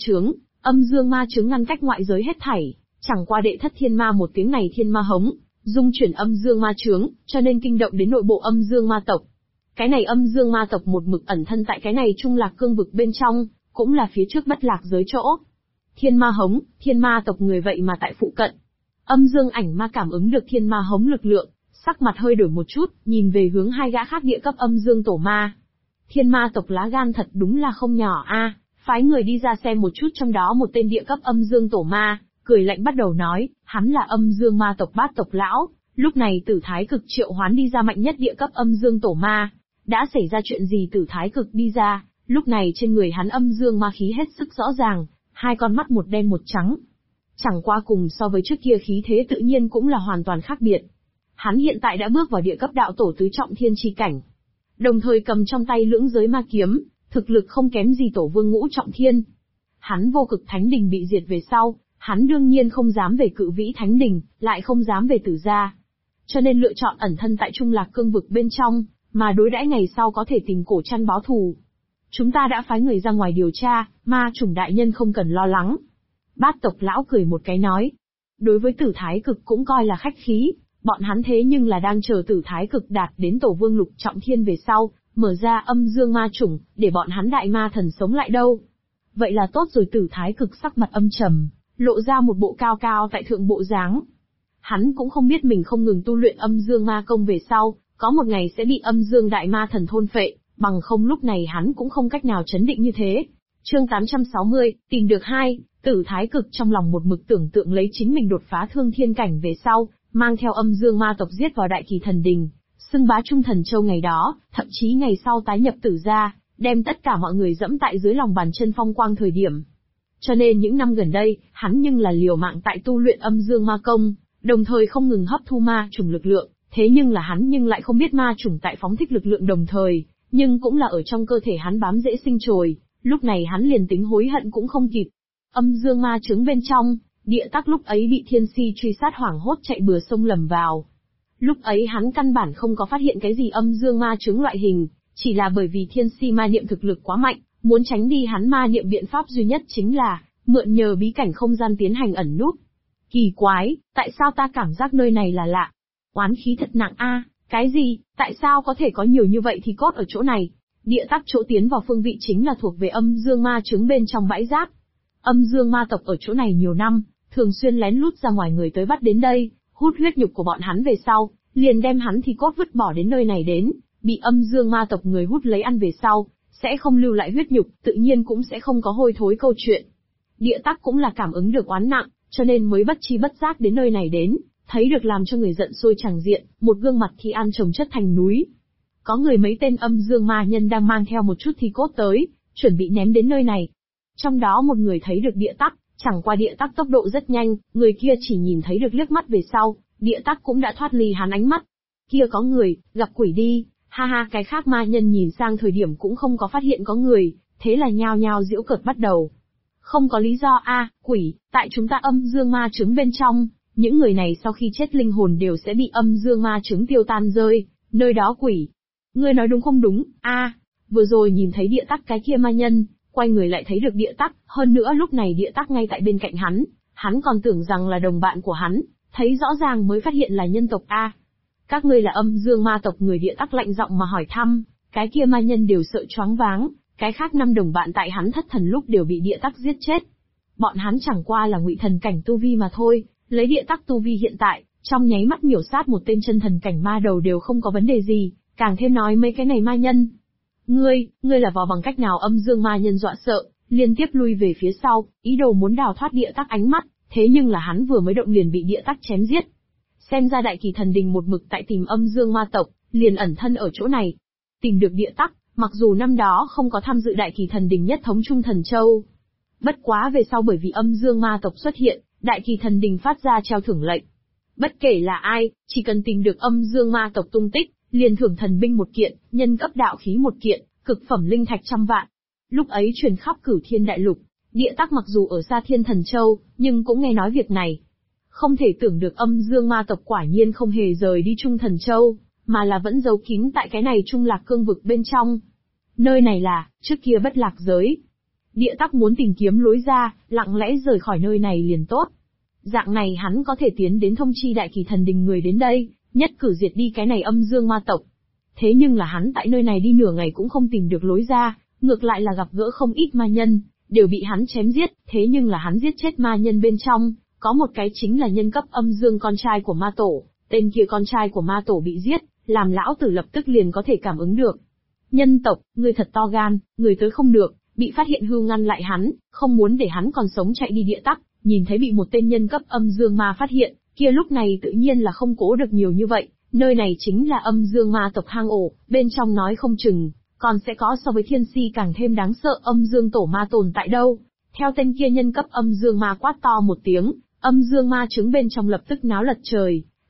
chướng ngăn cách ngoại giới hết thảy, chẳng qua đệ thất thiên ma một tiếng này thiên ma hống, dung chuyển âm dương ma chướng, cho nên kinh động đến nội bộ âm dương ma tộc. Cái này âm dương ma tộc một mực ẩn thân tại cái này trung lạc cương vực bên trong, cũng là phía trước bất lạc giới chỗ. Thiên ma hống, thiên ma tộc người vậy mà tại phụ cận. Âm dương ảnh ma cảm ứng được thiên ma hống lực lượng, sắc mặt hơi đổi một chút, nhìn về hướng 2 gã khác địa cấp âm dương tổ ma. Thiên ma tộc lá gan thật đúng là không nhỏ a, phái người đi ra xem một chút, trong đó một tên địa cấp âm dương tổ ma, cười lạnh bắt đầu nói, hắn là âm dương ma tộc bát tộc lão, lúc này Tử Thái Cực triệu hoán đi ra mạnh nhất địa cấp âm dương tổ ma. Đã xảy ra chuyện gì? Tử Thái Cực đi ra, lúc này trên người hắn âm dương ma khí hết sức rõ ràng, 2 con mắt một đen một trắng. Chẳng qua cùng so với trước kia khí thế tự nhiên cũng là hoàn toàn khác biệt. Hắn hiện tại đã bước vào địa cấp đạo tổ tứ trọng thiên chi cảnh. Đồng thời cầm trong tay lưỡng giới ma kiếm, thực lực không kém gì tổ vương ngũ trọng thiên. Hắn vô cực thánh đình bị diệt về sau, hắn đương nhiên không dám về cự vĩ thánh đình, lại không dám về tử gia. Cho nên lựa chọn ẩn thân tại Trung Lạc cương vực bên trong, mà đối đãi ngày sau có thể tìm cổ chăn báo thù. Chúng ta đã phái người ra ngoài điều tra, ma chủng đại nhân không cần lo lắng. Bát tộc lão cười một cái nói. Đối với tử thái cực cũng coi là khách khí, bọn hắn thế nhưng là đang chờ tử thái cực đạt đến tổ vương lục trọng thiên về sau, mở ra âm dương ma chủng, để bọn hắn đại ma thần sống lại đâu. Vậy là tốt rồi. Tử thái cực sắc mặt âm trầm, lộ ra một bộ cao cao tại thượng bộ dáng. Hắn cũng không biết mình không ngừng tu luyện âm dương ma công về sau, có một ngày sẽ bị âm dương đại ma thần thôn phệ, bằng không lúc này hắn cũng không cách nào chấn định như thế. Chương 860, tìm được hai, tử thái cực trong lòng một mực tưởng tượng lấy chính mình đột phá thương thiên cảnh về sau, mang theo âm dương ma tộc giết vào đại kỳ thần đình, xưng bá trung thần châu ngày đó, thậm chí ngày sau tái nhập tử gia, đem tất cả mọi người dẫm tại dưới lòng bàn chân phong quang thời điểm. Cho nên những năm gần đây, hắn nhưng là liều mạng tại tu luyện âm dương ma công, đồng thời không ngừng hấp thu ma chủng lực lượng, thế nhưng là hắn nhưng lại không biết ma chủng tại phóng thích lực lượng đồng thời, nhưng cũng là ở trong cơ thể hắn bám rễ sinh trồi, lúc này hắn liền tính hối hận cũng không kịp. Âm dương ma trứng bên trong, Địa Tắc lúc ấy bị thiên si truy sát hoảng hốt chạy bừa sông lầm vào. Lúc ấy hắn căn bản không có phát hiện cái gì âm dương ma trứng loại hình, chỉ là bởi vì thiên si ma niệm thực lực quá mạnh, muốn tránh đi hắn ma niệm biện pháp duy nhất chính là mượn nhờ bí cảnh không gian tiến hành ẩn núp. Kỳ quái, tại sao ta cảm giác nơi này là lạ? Oán khí thật nặng a, cái gì, tại sao có thể có nhiều như vậy thì cốt ở chỗ này? Địa Tắc chỗ tiến vào phương vị chính là thuộc về âm dương ma trứng bên trong bãi rác. Âm dương ma tộc ở chỗ này nhiều năm, thường xuyên lén lút ra ngoài người tới bắt đến đây, hút huyết nhục của bọn hắn về sau, liền đem hắn thì cốt vứt bỏ đến nơi này đến, bị âm dương ma tộc người hút lấy ăn về sau, sẽ không lưu lại huyết nhục, tự nhiên cũng sẽ không có hôi thối câu chuyện. Địa Tắc cũng là cảm ứng được oán nặng, cho nên mới bất chi bất giác đến nơi này đến, thấy được làm cho người giận sôi tràng diện, một gương mặt thi an chồng chất thành núi. Có người mấy tên âm dương ma nhân đang mang theo một chút thi cốt tới, chuẩn bị ném đến nơi này. Trong đó một người thấy được Địa Tắc, chẳng qua Địa Tắc tốc độ rất nhanh, người kia chỉ nhìn thấy được liếc mắt về sau, Địa Tắc cũng đã thoát ly hắn ánh mắt. Kia có người, gặp quỷ đi, ha ha. Cái khác ma nhân nhìn sang thời điểm cũng không có phát hiện có người, thế là nhao nhao giễu cợt bắt đầu. Không có lý do a, quỷ, tại chúng ta âm dương ma trứng bên trong, những người này sau khi chết linh hồn đều sẽ bị âm dương ma trứng tiêu tan rơi, nơi đó quỷ. Ngươi nói đúng không đúng, a, vừa rồi nhìn thấy Địa Tắc cái kia ma nhân, quay người lại thấy được Địa Tắc, hơn nữa lúc này Địa Tắc ngay tại bên cạnh hắn còn tưởng rằng là đồng bạn của hắn, thấy rõ ràng mới phát hiện là nhân tộc a. Các ngươi là âm dương ma tộc? Người Địa Tắc lạnh giọng mà hỏi thăm, cái kia ma nhân đều sợ choáng váng, cái khác 5 đồng bạn tại hắn thất thần lúc đều bị Địa Tắc giết chết. Bọn hắn chẳng qua là ngụy thần cảnh tu vi mà thôi, lấy Địa Tắc tu vi hiện tại, trong nháy mắt miểu sát một tên chân thần cảnh ma đầu đều không có vấn đề gì, càng thêm nói mấy cái này ma nhân. Ngươi là vào bằng cách nào? Âm dương ma nhân dọa sợ, liên tiếp lui về phía sau, ý đồ muốn đào thoát Địa Tắc ánh mắt, thế nhưng là hắn vừa mới động liền bị Địa Tắc chém giết. Xem ra đại kỳ thần đình một mực tại tìm âm dương ma tộc, liền ẩn thân ở chỗ này. Tìm được Địa Tắc, mặc dù năm đó không có tham dự đại kỳ thần đình nhất thống Trung Thần Châu. Bất quá về sau bởi vì âm dương ma tộc xuất hiện, đại kỳ thần đình phát ra treo thưởng lệnh. Bất kể là ai, chỉ cần tìm được âm dương ma tộc tung tích, liền thưởng thần binh 1 kiện, nhân cấp đạo khí 1 kiện, cực phẩm linh thạch 100 vạn. Lúc ấy truyền khắp Cửu Thiên Đại Lục, Địa Tắc mặc dù ở xa Thiên Thần Châu, nhưng cũng nghe nói việc này. Không thể tưởng được âm dương ma tộc quả nhiên không hề rời đi Trung Thần Châu, mà là vẫn giấu kín tại cái này Trung Lạc cương vực bên trong. Nơi này là, trước kia Bất Lạc giới. Địa Tắc muốn tìm kiếm lối ra, lặng lẽ rời khỏi nơi này liền tốt. Dạng này hắn có thể tiến đến thông chi đại kỳ thần đình người đến đây, nhất cử diệt đi cái này âm dương ma tộc. Thế nhưng là hắn tại nơi này đi nửa ngày cũng không tìm được lối ra, ngược lại là gặp gỡ không ít ma nhân, đều bị hắn chém giết, thế nhưng là hắn giết chết ma nhân bên trong, có một cái chính là nhân cấp âm dương con trai của ma tổ, tên kia con trai của ma tổ bị giết, làm lão tử lập tức liền có thể cảm ứng được. Nhân tộc, ngươi thật to gan, người tới không được, bị phát hiện hưu ngăn lại hắn, không muốn để hắn còn sống chạy đi Địa Tắc, nhìn thấy bị một tên nhân cấp âm dương ma phát hiện, kia lúc này tự nhiên là không cố được nhiều như vậy, nơi này chính là âm dương ma tộc hang ổ, bên trong nói không chừng, còn sẽ có so với thiên si càng thêm đáng sợ âm dương tổ ma tồn tại đâu. Theo tên kia nhân cấp âm dương ma quát to một tiếng, âm dương ma trứng bên trong lập tức náo lật trời,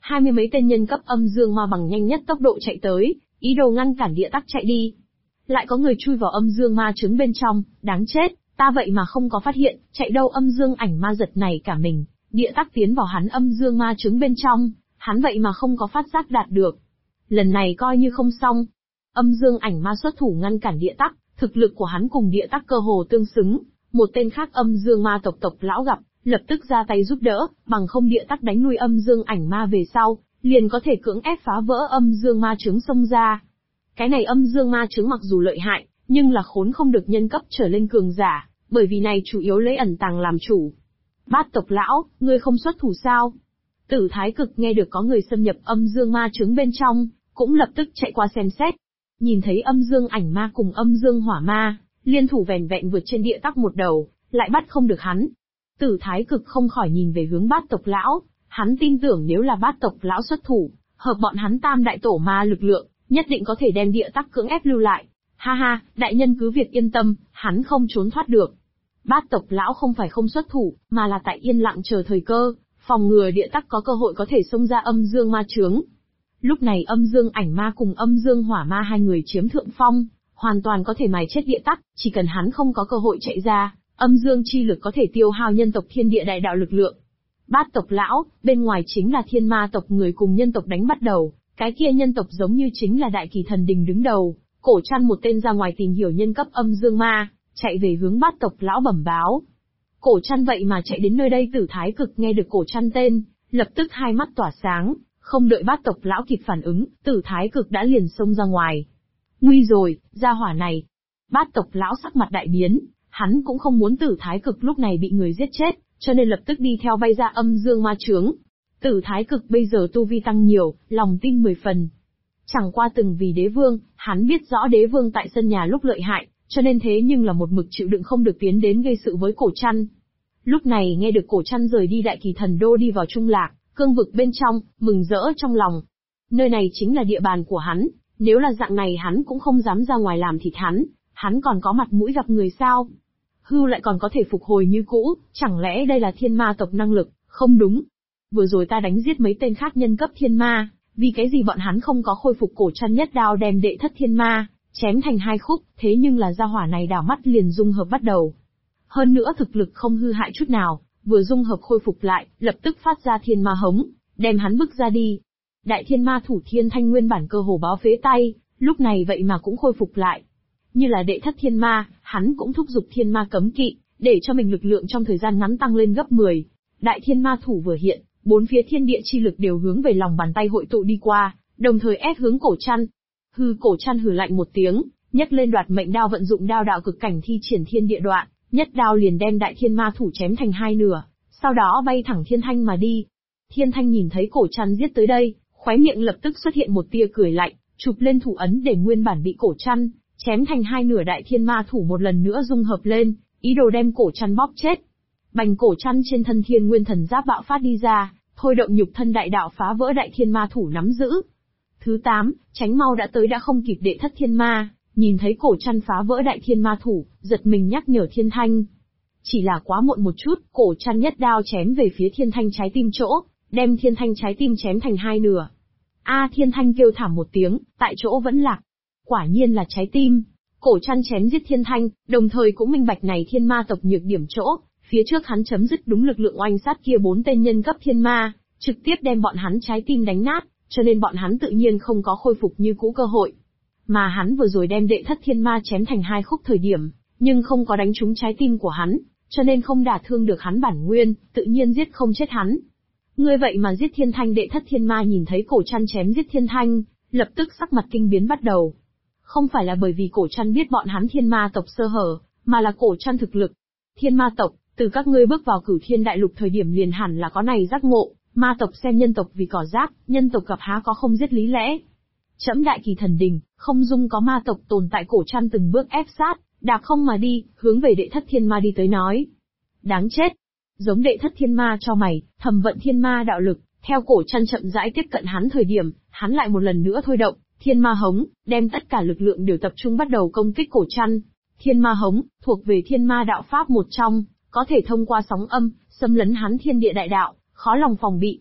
20 mấy tên nhân cấp âm dương ma bằng nhanh nhất tốc độ chạy tới, ý đồ ngăn cản địa tắc chạy đi. Lại có người chui vào âm dương ma trứng bên trong, đáng chết, ta vậy mà không có phát hiện, chạy đâu âm dương ảnh ma giật này cả mình, địa tắc tiến vào hắn âm dương ma trứng bên trong, hắn vậy mà không có phát giác đạt được. Lần này coi như không xong. Âm dương ảnh ma xuất thủ ngăn cản địa tắc, thực lực của hắn cùng địa tắc cơ hồ tương xứng, một tên khác âm dương ma tộc lão gặp, lập tức ra tay giúp đỡ, bằng không địa tắc đánh lui âm dương ảnh ma về sau, liền có thể cưỡng ép phá vỡ âm dương ma trứng xông ra. Cái này âm dương ma trứng mặc dù lợi hại, nhưng là khốn không được nhân cấp trở lên cường giả, bởi vì này chủ yếu lấy ẩn tàng làm chủ. Bát tộc lão, ngươi không xuất thủ sao? Tử Thái Cực nghe được có người xâm nhập âm dương ma trứng bên trong, cũng lập tức chạy qua xem xét. Nhìn thấy âm dương ảnh ma cùng âm dương hỏa ma, liên thủ vẻn vẹn vượt trên địa tắc một đầu, lại bắt không được hắn. Tử Thái Cực không khỏi nhìn về hướng bát tộc lão, hắn tin tưởng nếu là bát tộc lão xuất thủ, hợp bọn hắn tam đại tổ ma lực lượng, nhất định có thể đem địa tắc cưỡng ép lưu lại. Ha ha, đại nhân cứ việc yên tâm, hắn không trốn thoát được. Bát tộc lão không phải không xuất thủ, mà là tại yên lặng chờ thời cơ, phòng ngừa địa tắc có cơ hội có thể xông ra âm dương ma chướng. Lúc này âm dương ảnh ma cùng âm dương hỏa ma hai người chiếm thượng phong, hoàn toàn có thể mài chết địa tắc, chỉ cần hắn không có cơ hội chạy ra, âm dương chi lực có thể tiêu hao nhân tộc thiên địa đại đạo lực lượng. Bát tộc lão, bên ngoài chính là thiên ma tộc người cùng nhân tộc đánh bắt đầu, cái kia nhân tộc giống như chính là đại kỳ thần đình đứng đầu, Cổ Trăn một tên ra ngoài tìm hiểu nhân cấp âm dương ma, chạy về hướng bát tộc lão bẩm báo. Cổ Trăn vậy mà chạy đến nơi đây. Tử Thái Cực nghe được Cổ Trăn tên, lập tức hai mắt tỏa sáng, không đợi bát tộc lão kịp phản ứng, Tử Thái Cực đã liền xông ra ngoài. Nguy rồi, gia hỏa này. Bát tộc lão sắc mặt đại biến, hắn cũng không muốn Tử Thái Cực lúc này bị người giết chết, cho nên lập tức đi theo bay ra âm dương ma chướng. Tử Thái Cực bây giờ tu vi tăng nhiều, lòng tin 10 phần. Chẳng qua từng vì đế vương, hắn biết rõ đế vương tại sân nhà lúc lợi hại, cho nên thế nhưng là một mực chịu đựng không được tiến đến gây sự với Cổ Trăn. Lúc này nghe được Cổ Trăn rời đi đại kỳ thần đô đi vào Trung Lạc, cương vực bên trong, mừng rỡ trong lòng. Nơi này chính là địa bàn của hắn, nếu là dạng này hắn cũng không dám ra ngoài làm thịt hắn còn có mặt mũi gặp người sao? Hưu lại còn có thể phục hồi như cũ, chẳng lẽ đây là thiên ma tộc năng lực? Không đúng. Vừa rồi ta đánh giết mấy tên khác nhân cấp thiên ma, vì cái gì bọn hắn không có khôi phục? Cổ Trăn nhất đao đem đệ thất thiên ma chém thành hai khúc, thế nhưng là gia hỏa này đảo mắt liền dung hợp bắt đầu. Hơn nữa thực lực không hư hại chút nào, vừa dung hợp khôi phục lại, lập tức phát ra thiên ma hống, đem hắn bức ra đi. Đại thiên ma thủ Thiên Thanh nguyên bản cơ hồ báo phế tay, lúc này vậy mà cũng khôi phục lại. Như là đệ thất thiên ma, hắn cũng thúc giục thiên ma cấm kỵ, để cho mình lực lượng trong thời gian ngắn tăng lên gấp 10. Đại thiên ma thủ vừa hiện, bốn phía thiên địa chi lực đều hướng về lòng bàn tay hội tụ đi qua, đồng thời ép hướng Cổ Trăn. Cổ Trăn hừ lạnh một tiếng, nhấc lên đoạt mệnh đao, vận dụng đao đạo cực cảnh thi triển thiên địa đoạn, nhất đao liền đem đại thiên ma thủ chém thành hai nửa, sau đó bay thẳng Thiên Thanh mà đi. Thiên Thanh nhìn thấy Cổ Trăn giết tới đây, khóe miệng lập tức xuất hiện một tia cười lạnh, chụp lên thủ ấn để nguyên bản bị Cổ Trăn chém thành hai nửa đại thiên ma thủ một lần nữa dung hợp lên, ý đồ đem Cổ Trăn bóp chết. Bành Cổ Trăn trên thân thiên nguyên thần giáp bạo phát đi ra, thôi động nhục thân đại đạo phá vỡ đại thiên ma thủ nắm giữ. Thứ 8, tránh mau đã tới đã không kịp. Đệ thất thiên ma, nhìn thấy Cổ Trăn phá vỡ đại thiên ma thủ, giật mình nhắc nhở Thiên Thanh. Chỉ là quá muộn một chút, Cổ Trăn nhất đao chém về phía Thiên Thanh trái tim chỗ, đem Thiên Thanh trái tim chém thành hai nửa. Thiên Thanh kêu thảm một tiếng, tại chỗ vẫn lạc. Quả nhiên là trái tim. Cổ Trăn chém giết Thiên Thanh, đồng thời cũng minh bạch này thiên ma tộc nhược điểm chỗ, phía trước hắn chấm dứt đúng lực lượng oanh sát kia 4 tên nhân cấp thiên ma, trực tiếp đem bọn hắn trái tim đánh nát, cho nên bọn hắn tự nhiên không có khôi phục như cũ cơ hội. Mà hắn vừa rồi đem đệ thất thiên ma chém thành hai khúc thời điểm, nhưng không có đánh trúng trái tim của hắn, cho nên không đả thương được hắn bản nguyên, tự nhiên giết không chết hắn. Ngươi vậy mà giết Thiên Thanh. Đệ thất thiên ma nhìn thấy Cổ Trăn chém giết Thiên Thanh, lập tức sắc mặt kinh biến bắt đầu. Không phải là bởi vì Cổ Trăn biết bọn hắn thiên ma tộc sơ hở, mà là Cổ Trăn thực lực. Thiên ma tộc, từ các ngươi bước vào Cửu Thiên Đại Lục thời điểm liền hẳn là có này giác ngộ, ma tộc xem nhân tộc vì cỏ rác, nhân tộc gặp há có không giết lý lẽ. Trẫm đại kỳ thần đình, không dung có ma tộc tồn tại. Cổ Trăn từng bước ép sát, đạp không mà đi, hướng về đệ thất thiên ma đi tới nói. Đáng chết! Giống đệ thất thiên ma cho mày, thầm vận thiên ma đạo lực, theo Cổ Trăn chậm rãi tiếp cận hắn thời điểm, hắn lại một lần nữa thôi động thiên ma hống, đem tất cả lực lượng đều tập trung bắt đầu công kích Cổ Trăn. Thiên ma hống, thuộc về thiên ma đạo pháp một trong, có thể thông qua sóng âm, xâm lấn hắn thiên địa đại đạo, khó lòng phòng bị.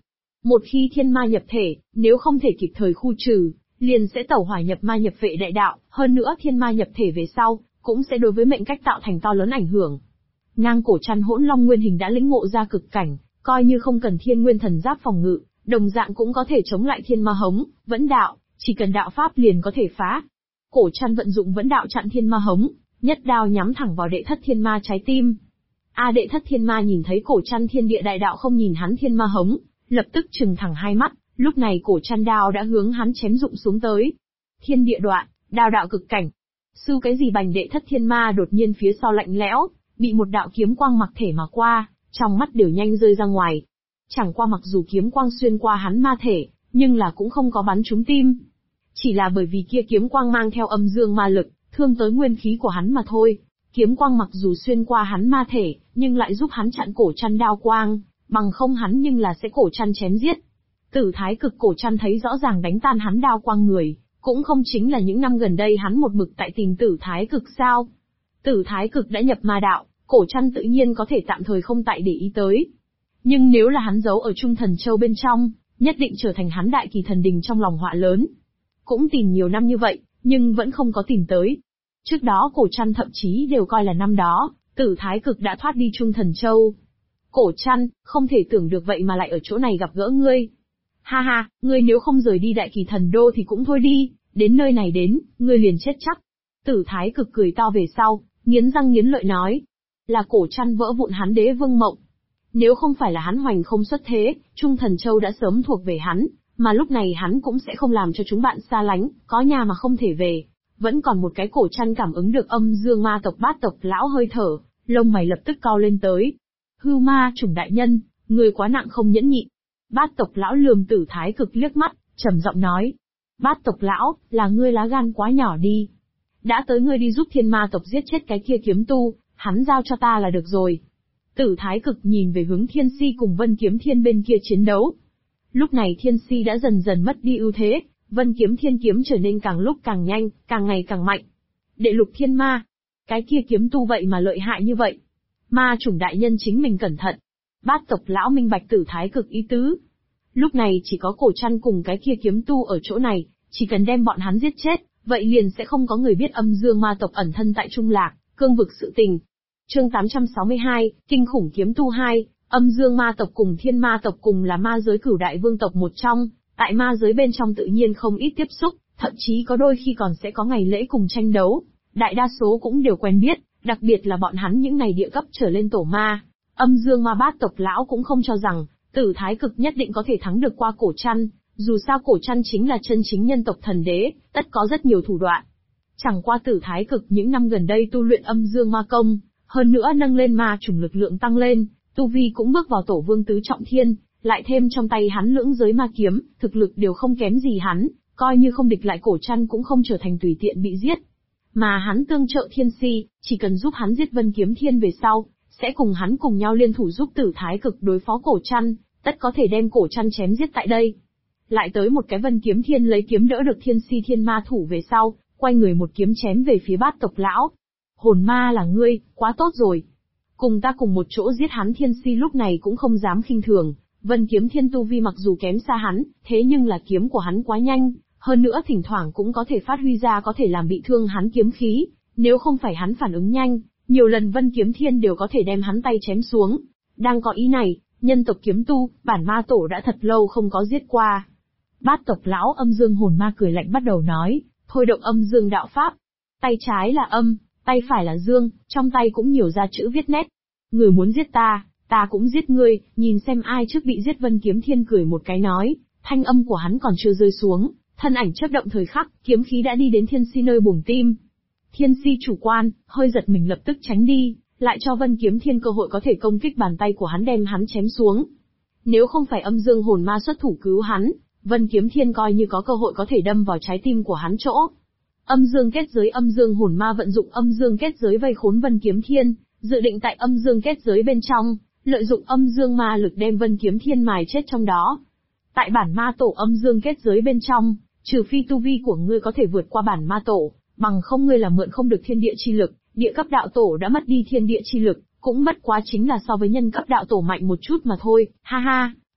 Một khi thiên ma nhập thể, nếu không thể kịp thời khu trừ, liền sẽ tẩu hỏa nhập ma nhập vệ đại đạo, hơn nữa thiên ma nhập thể về sau, cũng sẽ đối với mệnh cách tạo thành to lớn ảnh hưởng. Ngang cổ chăn hỗn long nguyên hình đã lĩnh ngộ ra cực cảnh, coi như không cần thiên nguyên thần giáp phòng ngự, đồng dạng cũng có thể chống lại thiên ma hống, vẫn đạo, chỉ cần đạo pháp liền có thể phá. Cổ chăn vận dụng vẫn đạo chặn thiên ma hống, nhất đao nhắm thẳng vào đệ thất thiên ma trái tim. Đệ thất thiên ma nhìn thấy cổ chăn thiên địa đại đạo không nhìn hắn thiên ma hống, lập tức trừng thẳng hai mắt, lúc này cổ chăn đao đã hướng hắn chém rụng xuống tới. Thiên địa đoạn, đao đạo cực cảnh. Sư cái gì bành đệ thất thiên ma đột nhiên phía sau lạnh lẽo, bị một đạo kiếm quang mặc thể mà qua, trong mắt đều nhanh rơi ra ngoài. Chẳng qua mặc dù kiếm quang xuyên qua hắn ma thể, nhưng là cũng không có bắn trúng tim. Chỉ là bởi vì kia kiếm quang mang theo âm dương ma lực, thương tới nguyên khí của hắn mà thôi. Kiếm quang mặc dù xuyên qua hắn ma thể, nhưng lại giúp hắn chặn cổ chăn đao quang, bằng không hắn nhưng là sẽ cổ chăn chém giết. Tử Thái Cực cổ chăn thấy rõ ràng đánh tan hắn đao quang người, cũng không chính là những năm gần đây hắn một mực tại tìm Tử Thái Cực sao? Tử Thái Cực đã nhập ma đạo, cổ chăn tự nhiên có thể tạm thời không tại để ý tới. Nhưng nếu là hắn giấu ở Trung Thần Châu bên trong, nhất định trở thành hắn đại kỳ thần đình trong lòng họa lớn. Cũng tìm nhiều năm như vậy, nhưng vẫn không có tìm tới. Trước đó cổ chăn thậm chí đều coi là năm đó, Tử Thái Cực đã thoát đi Trung Thần Châu. Cổ chăn, không thể tưởng được vậy mà lại ở chỗ này gặp gỡ ngươi. Ha ha, ngươi nếu không rời đi đại kỳ thần đô thì cũng thôi đi, đến nơi này đến, ngươi liền chết chắc. Tử Thái Cực cười to về sau, nghiến răng nghiến lợi nói. Là cổ chăn vỡ vụn hắn đế vương mộng. Nếu không phải là hắn hoành không xuất thế, Trung Thần Châu đã sớm thuộc về hắn, mà lúc này hắn cũng sẽ không làm cho chúng bạn xa lánh, có nhà mà không thể về. Vẫn còn một cái cổ chăn cảm ứng được âm dương ma tộc Bát tộc lão hơi thở, lông mày lập tức cau lên tới. Hưu ma chủng đại nhân, người quá nặng không nhẫn nhịn. Bát tộc lão lườm Tử Thái Cực liếc mắt, trầm giọng nói. Bát tộc lão, là ngươi lá gan quá nhỏ đi. Đã tới ngươi đi giúp thiên ma tộc giết chết cái kia kiếm tu, hắn giao cho ta là được rồi. Tử Thái Cực nhìn về hướng Thiên Si cùng Vân Kiếm Thiên bên kia chiến đấu. Lúc này Thiên Si đã dần dần mất đi ưu thế, Vân Kiếm Thiên kiếm trở nên càng lúc càng nhanh, càng ngày càng mạnh. Đệ lục thiên ma. Cái kia kiếm tu vậy mà lợi hại như vậy. Ma chủng đại nhân chính mình cẩn thận. Bát tộc lão minh bạch Tử Thái Cực ý tứ. Lúc này chỉ có cổ chăn cùng cái kia kiếm tu ở chỗ này, chỉ cần đem bọn hắn giết chết, vậy liền sẽ không có người biết âm dương ma tộc ẩn thân tại Trung Lạc, cương vực sự tình. Chương 862, Kinh khủng kiếm tu 2, âm dương ma tộc cùng thiên ma tộc cùng là ma giới cửu đại vương tộc một trong, tại ma giới bên trong tự nhiên không ít tiếp xúc, thậm chí có đôi khi còn sẽ có ngày lễ cùng tranh đấu. Đại đa số cũng đều quen biết, đặc biệt là bọn hắn những ngày địa cấp trở lên tổ ma. Âm dương ma Bát tộc lão cũng không cho rằng, Tử Thái Cực nhất định có thể thắng được qua cổ chăn, dù sao cổ chăn chính là chân chính nhân tộc thần đế, tất có rất nhiều thủ đoạn. Chẳng qua Tử Thái Cực những năm gần đây tu luyện âm dương ma công, hơn nữa nâng lên ma chủng lực lượng tăng lên, tu vi cũng bước vào tổ vương tứ trọng thiên, lại thêm trong tay hắn lưỡng giới ma kiếm, thực lực đều không kém gì hắn, coi như không địch lại cổ chăn cũng không trở thành tùy tiện bị giết. Mà hắn tương trợ Thiên Si, chỉ cần giúp hắn giết Vân Kiếm Thiên về sau, sẽ cùng hắn cùng nhau liên thủ giúp Tử Thái Cực đối phó cổ chăn, tất có thể đem cổ chăn chém giết tại đây. Lại tới một cái Vân Kiếm Thiên lấy kiếm đỡ được Thiên Si thiên ma thủ về sau, quay người một kiếm chém về phía Bát tộc lão. Hồn ma là ngươi, quá tốt rồi. Cùng ta cùng một chỗ giết hắn. Thiên Si lúc này cũng không dám khinh thường, Vân Kiếm Thiên tu vi mặc dù kém xa hắn, thế nhưng là kiếm của hắn quá nhanh, hơn nữa thỉnh thoảng cũng có thể phát huy ra có thể làm bị thương hắn kiếm khí, nếu không phải hắn phản ứng nhanh, nhiều lần Vân Kiếm Thiên đều có thể đem hắn tay chém xuống. Đang có ý này, nhân tộc kiếm tu, bản ma tổ đã thật lâu không có giết qua. Bát tộc lão âm dương hồn ma cười lạnh bắt đầu nói, thôi động âm dương đạo pháp. Tay trái là âm, tay phải là dương, trong tay cũng nhiều ra chữ viết nét. Người muốn giết ta, ta cũng giết ngươi, nhìn xem ai trước bị giết. Vân Kiếm Thiên cười một cái nói, thanh âm của hắn còn chưa rơi xuống, thân ảnh chớp động thời khắc, kiếm khí đã đi đến Thiên Si nơi buồng tim. Thiên Si chủ quan, hơi giật mình lập tức tránh đi, lại cho Vân Kiếm Thiên cơ hội có thể công kích bàn tay của hắn đem hắn chém xuống. Nếu không phải âm dương hồn ma xuất thủ cứu hắn, Vân Kiếm Thiên coi như có cơ hội có thể đâm vào trái tim của hắn chỗ. Âm dương kết giới. Âm dương hồn ma vận dụng âm dương kết giới vây khốn Vân Kiếm Thiên, dự định tại âm dương kết giới bên trong, lợi dụng âm dương ma lực đem Vân Kiếm Thiên mài chết trong đó. Tại bản ma tổ âm dương kết giới bên trong, trừ phi tu vi của ngươi có thể vượt qua bản ma tổ, bằng không ngươi là mượn không được thiên địa chi lực. Địa cấp đạo tổ đã mất đi thiên địa chi lực, cũng bất quá chính là so với nhân cấp đạo tổ mạnh một chút mà thôi. Ha ha,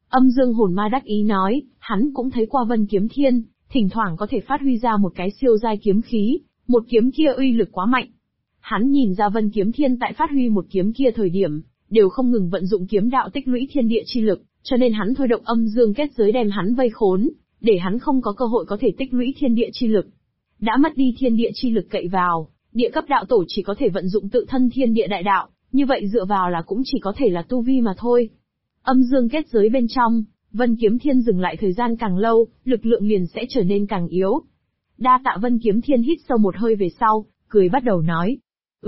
Âm Dương Hồn Ma đắc ý nói, hắn cũng thấy qua Vân Kiếm Thiên, thỉnh thoảng có thể phát huy ra một cái siêu giai kiếm khí, một kiếm kia uy lực quá mạnh. Hắn nhìn ra Vân Kiếm Thiên tại phát huy một kiếm kia thời điểm, đều không ngừng vận dụng kiếm đạo tích lũy thiên địa chi lực, cho nên hắn thôi động âm dương kết giới đem hắn vây khốn, để hắn không có cơ hội có thể tích lũy thiên địa chi lực. Đã mất đi thiên địa chi lực cậy vào, địa cấp đạo tổ chỉ có thể vận dụng tự thân thiên địa đại đạo, như vậy dựa vào là cũng chỉ có thể là tu vi mà thôi. Âm dương kết giới bên trong, Vân Kiếm Thiên dừng lại thời gian càng lâu, lực lượng liền sẽ trở nên càng yếu. Đa tạ Vân Kiếm Thiên hít sâu một hơi về sau, cười bắt đầu nói.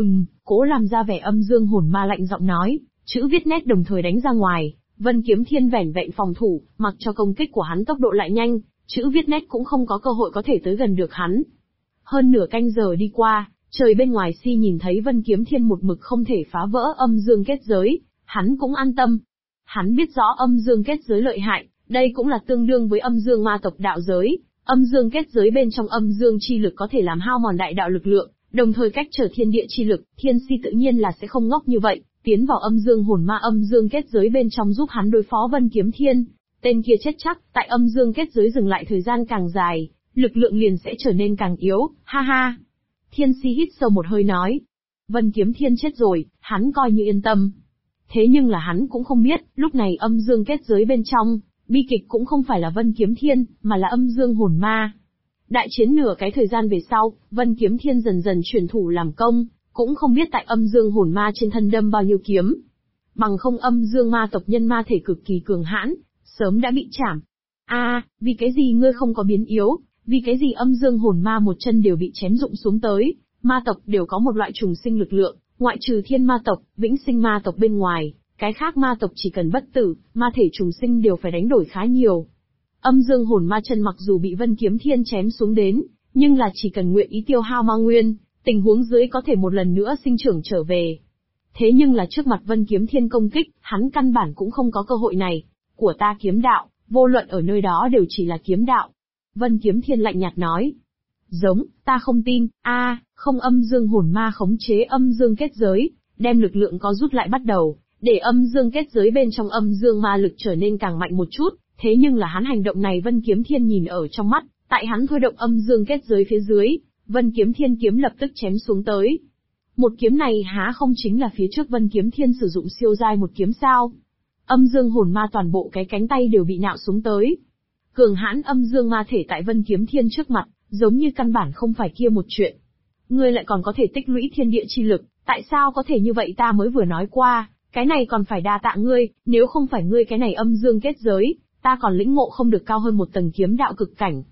Cố làm ra vẻ Âm Dương Hồn Ma lạnh giọng nói, chữ viết nét đồng thời đánh ra ngoài, Vân Kiếm Thiên vẻn vẹn phòng thủ, mặc cho công kích của hắn tốc độ lại nhanh, chữ viết nét cũng không có cơ hội có thể tới gần được hắn. Hơn nửa canh giờ đi qua, trời bên ngoài nhìn thấy Vân Kiếm Thiên một mực không thể phá vỡ âm dương kết giới, hắn cũng an tâm. Hắn biết rõ âm dương kết giới lợi hại, đây cũng là tương đương với âm dương ma tộc đạo giới, âm dương kết giới bên trong âm dương chi lực có thể làm hao mòn đại đạo lực lượng, đồng thời cách trở thiên địa chi lực, Thiên Si tự nhiên là sẽ không ngốc như vậy, tiến vào âm dương hồn ma âm dương kết giới bên trong giúp hắn đối phó Vân Kiếm Thiên. Tên kia chết chắc, tại âm dương kết giới dừng lại thời gian càng dài, lực lượng liền sẽ trở nên càng yếu, ha ha. Thiên Si hít sâu một hơi nói. Vân Kiếm Thiên chết rồi, hắn coi như yên tâm. Thế nhưng là hắn cũng không biết, lúc này âm dương kết giới bên trong, bi kịch cũng không phải là Vân Kiếm Thiên, mà là âm dương hồn ma. Đại chiến nửa cái thời gian về sau, Vân Kiếm Thiên dần dần chuyển thủ làm công, cũng không biết tại âm dương hồn ma trên thân đâm bao nhiêu kiếm. Bằng không âm dương ma tộc nhân ma thể cực kỳ cường hãn, sớm đã bị chảm. Vì cái gì ngươi không có biến yếu, vì cái gì âm dương hồn ma một chân đều bị chém rụng xuống tới, ma tộc đều có một loại trùng sinh lực lượng, ngoại trừ thiên ma tộc, vĩnh sinh ma tộc bên ngoài, cái khác ma tộc chỉ cần bất tử, ma thể trùng sinh đều phải đánh đổi khá nhiều. Âm dương hồn ma chân mặc dù bị Vân Kiếm Thiên chém xuống đến, nhưng là chỉ cần nguyện ý tiêu hao ma nguyên, tình huống dưới có thể một lần nữa sinh trưởng trở về. Thế nhưng là trước mặt Vân Kiếm Thiên công kích, hắn căn bản cũng không có cơ hội này. Của ta kiếm đạo, vô luận ở nơi đó đều chỉ là kiếm đạo. Vân Kiếm Thiên lạnh nhạt nói. Giống, ta không tin, không âm dương hồn ma khống chế âm dương kết giới, đem lực lượng có rút lại bắt đầu, để âm dương kết giới bên trong âm dương ma lực trở nên càng mạnh một chút, thế nhưng là hắn hành động này Vân Kiếm Thiên nhìn ở trong mắt, tại hắn thôi động âm dương kết giới phía dưới, Vân Kiếm Thiên kiếm lập tức chém xuống tới. Một kiếm này há không chính là phía trước Vân Kiếm Thiên sử dụng siêu giai một kiếm sao? Âm dương hồn ma toàn bộ cái cánh tay đều bị nạo xuống tới. Cường hãn âm dương ma thể tại Vân Kiếm Thiên trước mặt, giống như căn bản không phải kia một chuyện. Ngươi lại còn có thể tích lũy thiên địa chi lực, tại sao có thể như vậy ta mới vừa nói qua, cái này còn phải đa tạ ngươi, nếu không phải ngươi cái này âm dương kết giới, ta còn lĩnh ngộ không được cao hơn một tầng kiếm đạo cực cảnh.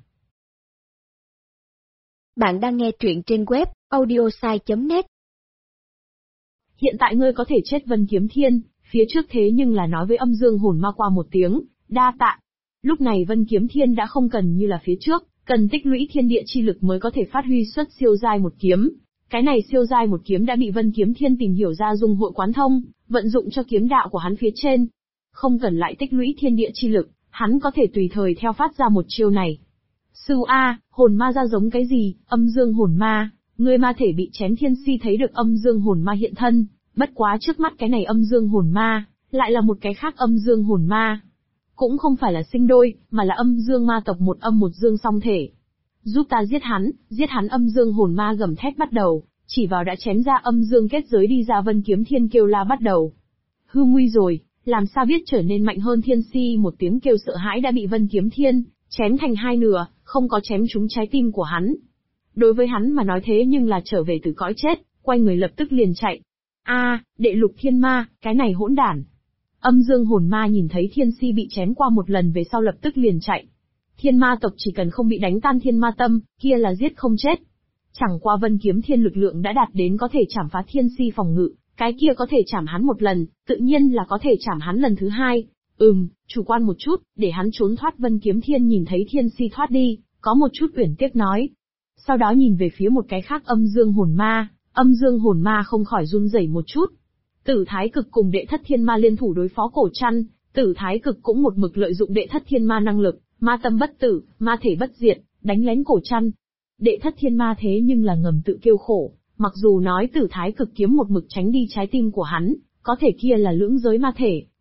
Bạn đang nghe truyện trên web audiosai.net. Hiện tại ngươi có thể chết Vân Kiếm Thiên, phía trước thế nhưng là nói với âm dương hồn ma qua một tiếng, đa tạ. Lúc này Vân Kiếm Thiên đã không cần như là phía trước, cần tích lũy thiên địa chi lực mới có thể phát huy xuất siêu giai một kiếm. Cái này siêu giai một kiếm đã bị Vân Kiếm Thiên tìm hiểu ra dung hội quán thông, vận dụng cho kiếm đạo của hắn phía trên. Không cần lại tích lũy thiên địa chi lực, hắn có thể tùy thời theo phát ra một chiêu này. Sư hồn ma ra giống cái gì, âm dương hồn ma, người ma thể bị chém. Thiên Si thấy được âm dương hồn ma hiện thân, bất quá trước mắt cái này âm dương hồn ma, lại là một cái khác âm dương hồn ma. Cũng không phải là sinh đôi, mà là âm dương ma tộc một âm một dương song thể. Giúp ta giết hắn âm dương hồn ma gầm thét bắt đầu, chỉ vào đã chém ra âm dương kết giới đi ra Vân Kiếm Thiên kêu la bắt đầu. Hư nguy rồi, làm sao biết trở nên mạnh hơn. Thiên Si một tiếng kêu sợ hãi đã bị Vân Kiếm Thiên chém thành hai nửa, không có chém trúng trái tim của hắn. Đối với hắn mà nói thế nhưng là trở về từ cõi chết, quay người lập tức liền chạy. Đệ lục thiên ma, cái này hỗn đản. Âm dương hồn ma nhìn thấy Thiên Si bị chém qua một lần về sau lập tức liền chạy. Thiên ma tộc chỉ cần không bị đánh tan thiên ma tâm, kia là giết không chết. Chẳng qua Vân Kiếm Thiên lực lượng đã đạt đến có thể chảm phá Thiên Si phòng ngự, cái kia có thể chảm hắn một lần, tự nhiên là có thể chảm hắn lần thứ hai. Chủ quan một chút, để hắn trốn thoát. Vân Kiếm Thiên nhìn thấy Thiên Si thoát đi, có một chút uyển tiếc nói. Sau đó nhìn về phía một cái khác âm dương hồn ma không khỏi run rẩy một chút. Tử Thái Cực cùng Đệ Thất Thiên Ma liên thủ đối phó Cổ Trăn, Tử Thái Cực cũng một mực lợi dụng Đệ Thất Thiên Ma năng lực, ma tâm bất tử, ma thể bất diệt, đánh lén Cổ Trăn. Đệ Thất Thiên Ma thế nhưng là ngầm tự kêu khổ, mặc dù nói Tử Thái Cực kiếm một mực tránh đi trái tim của hắn, có thể kia là lưỡng giới ma thể,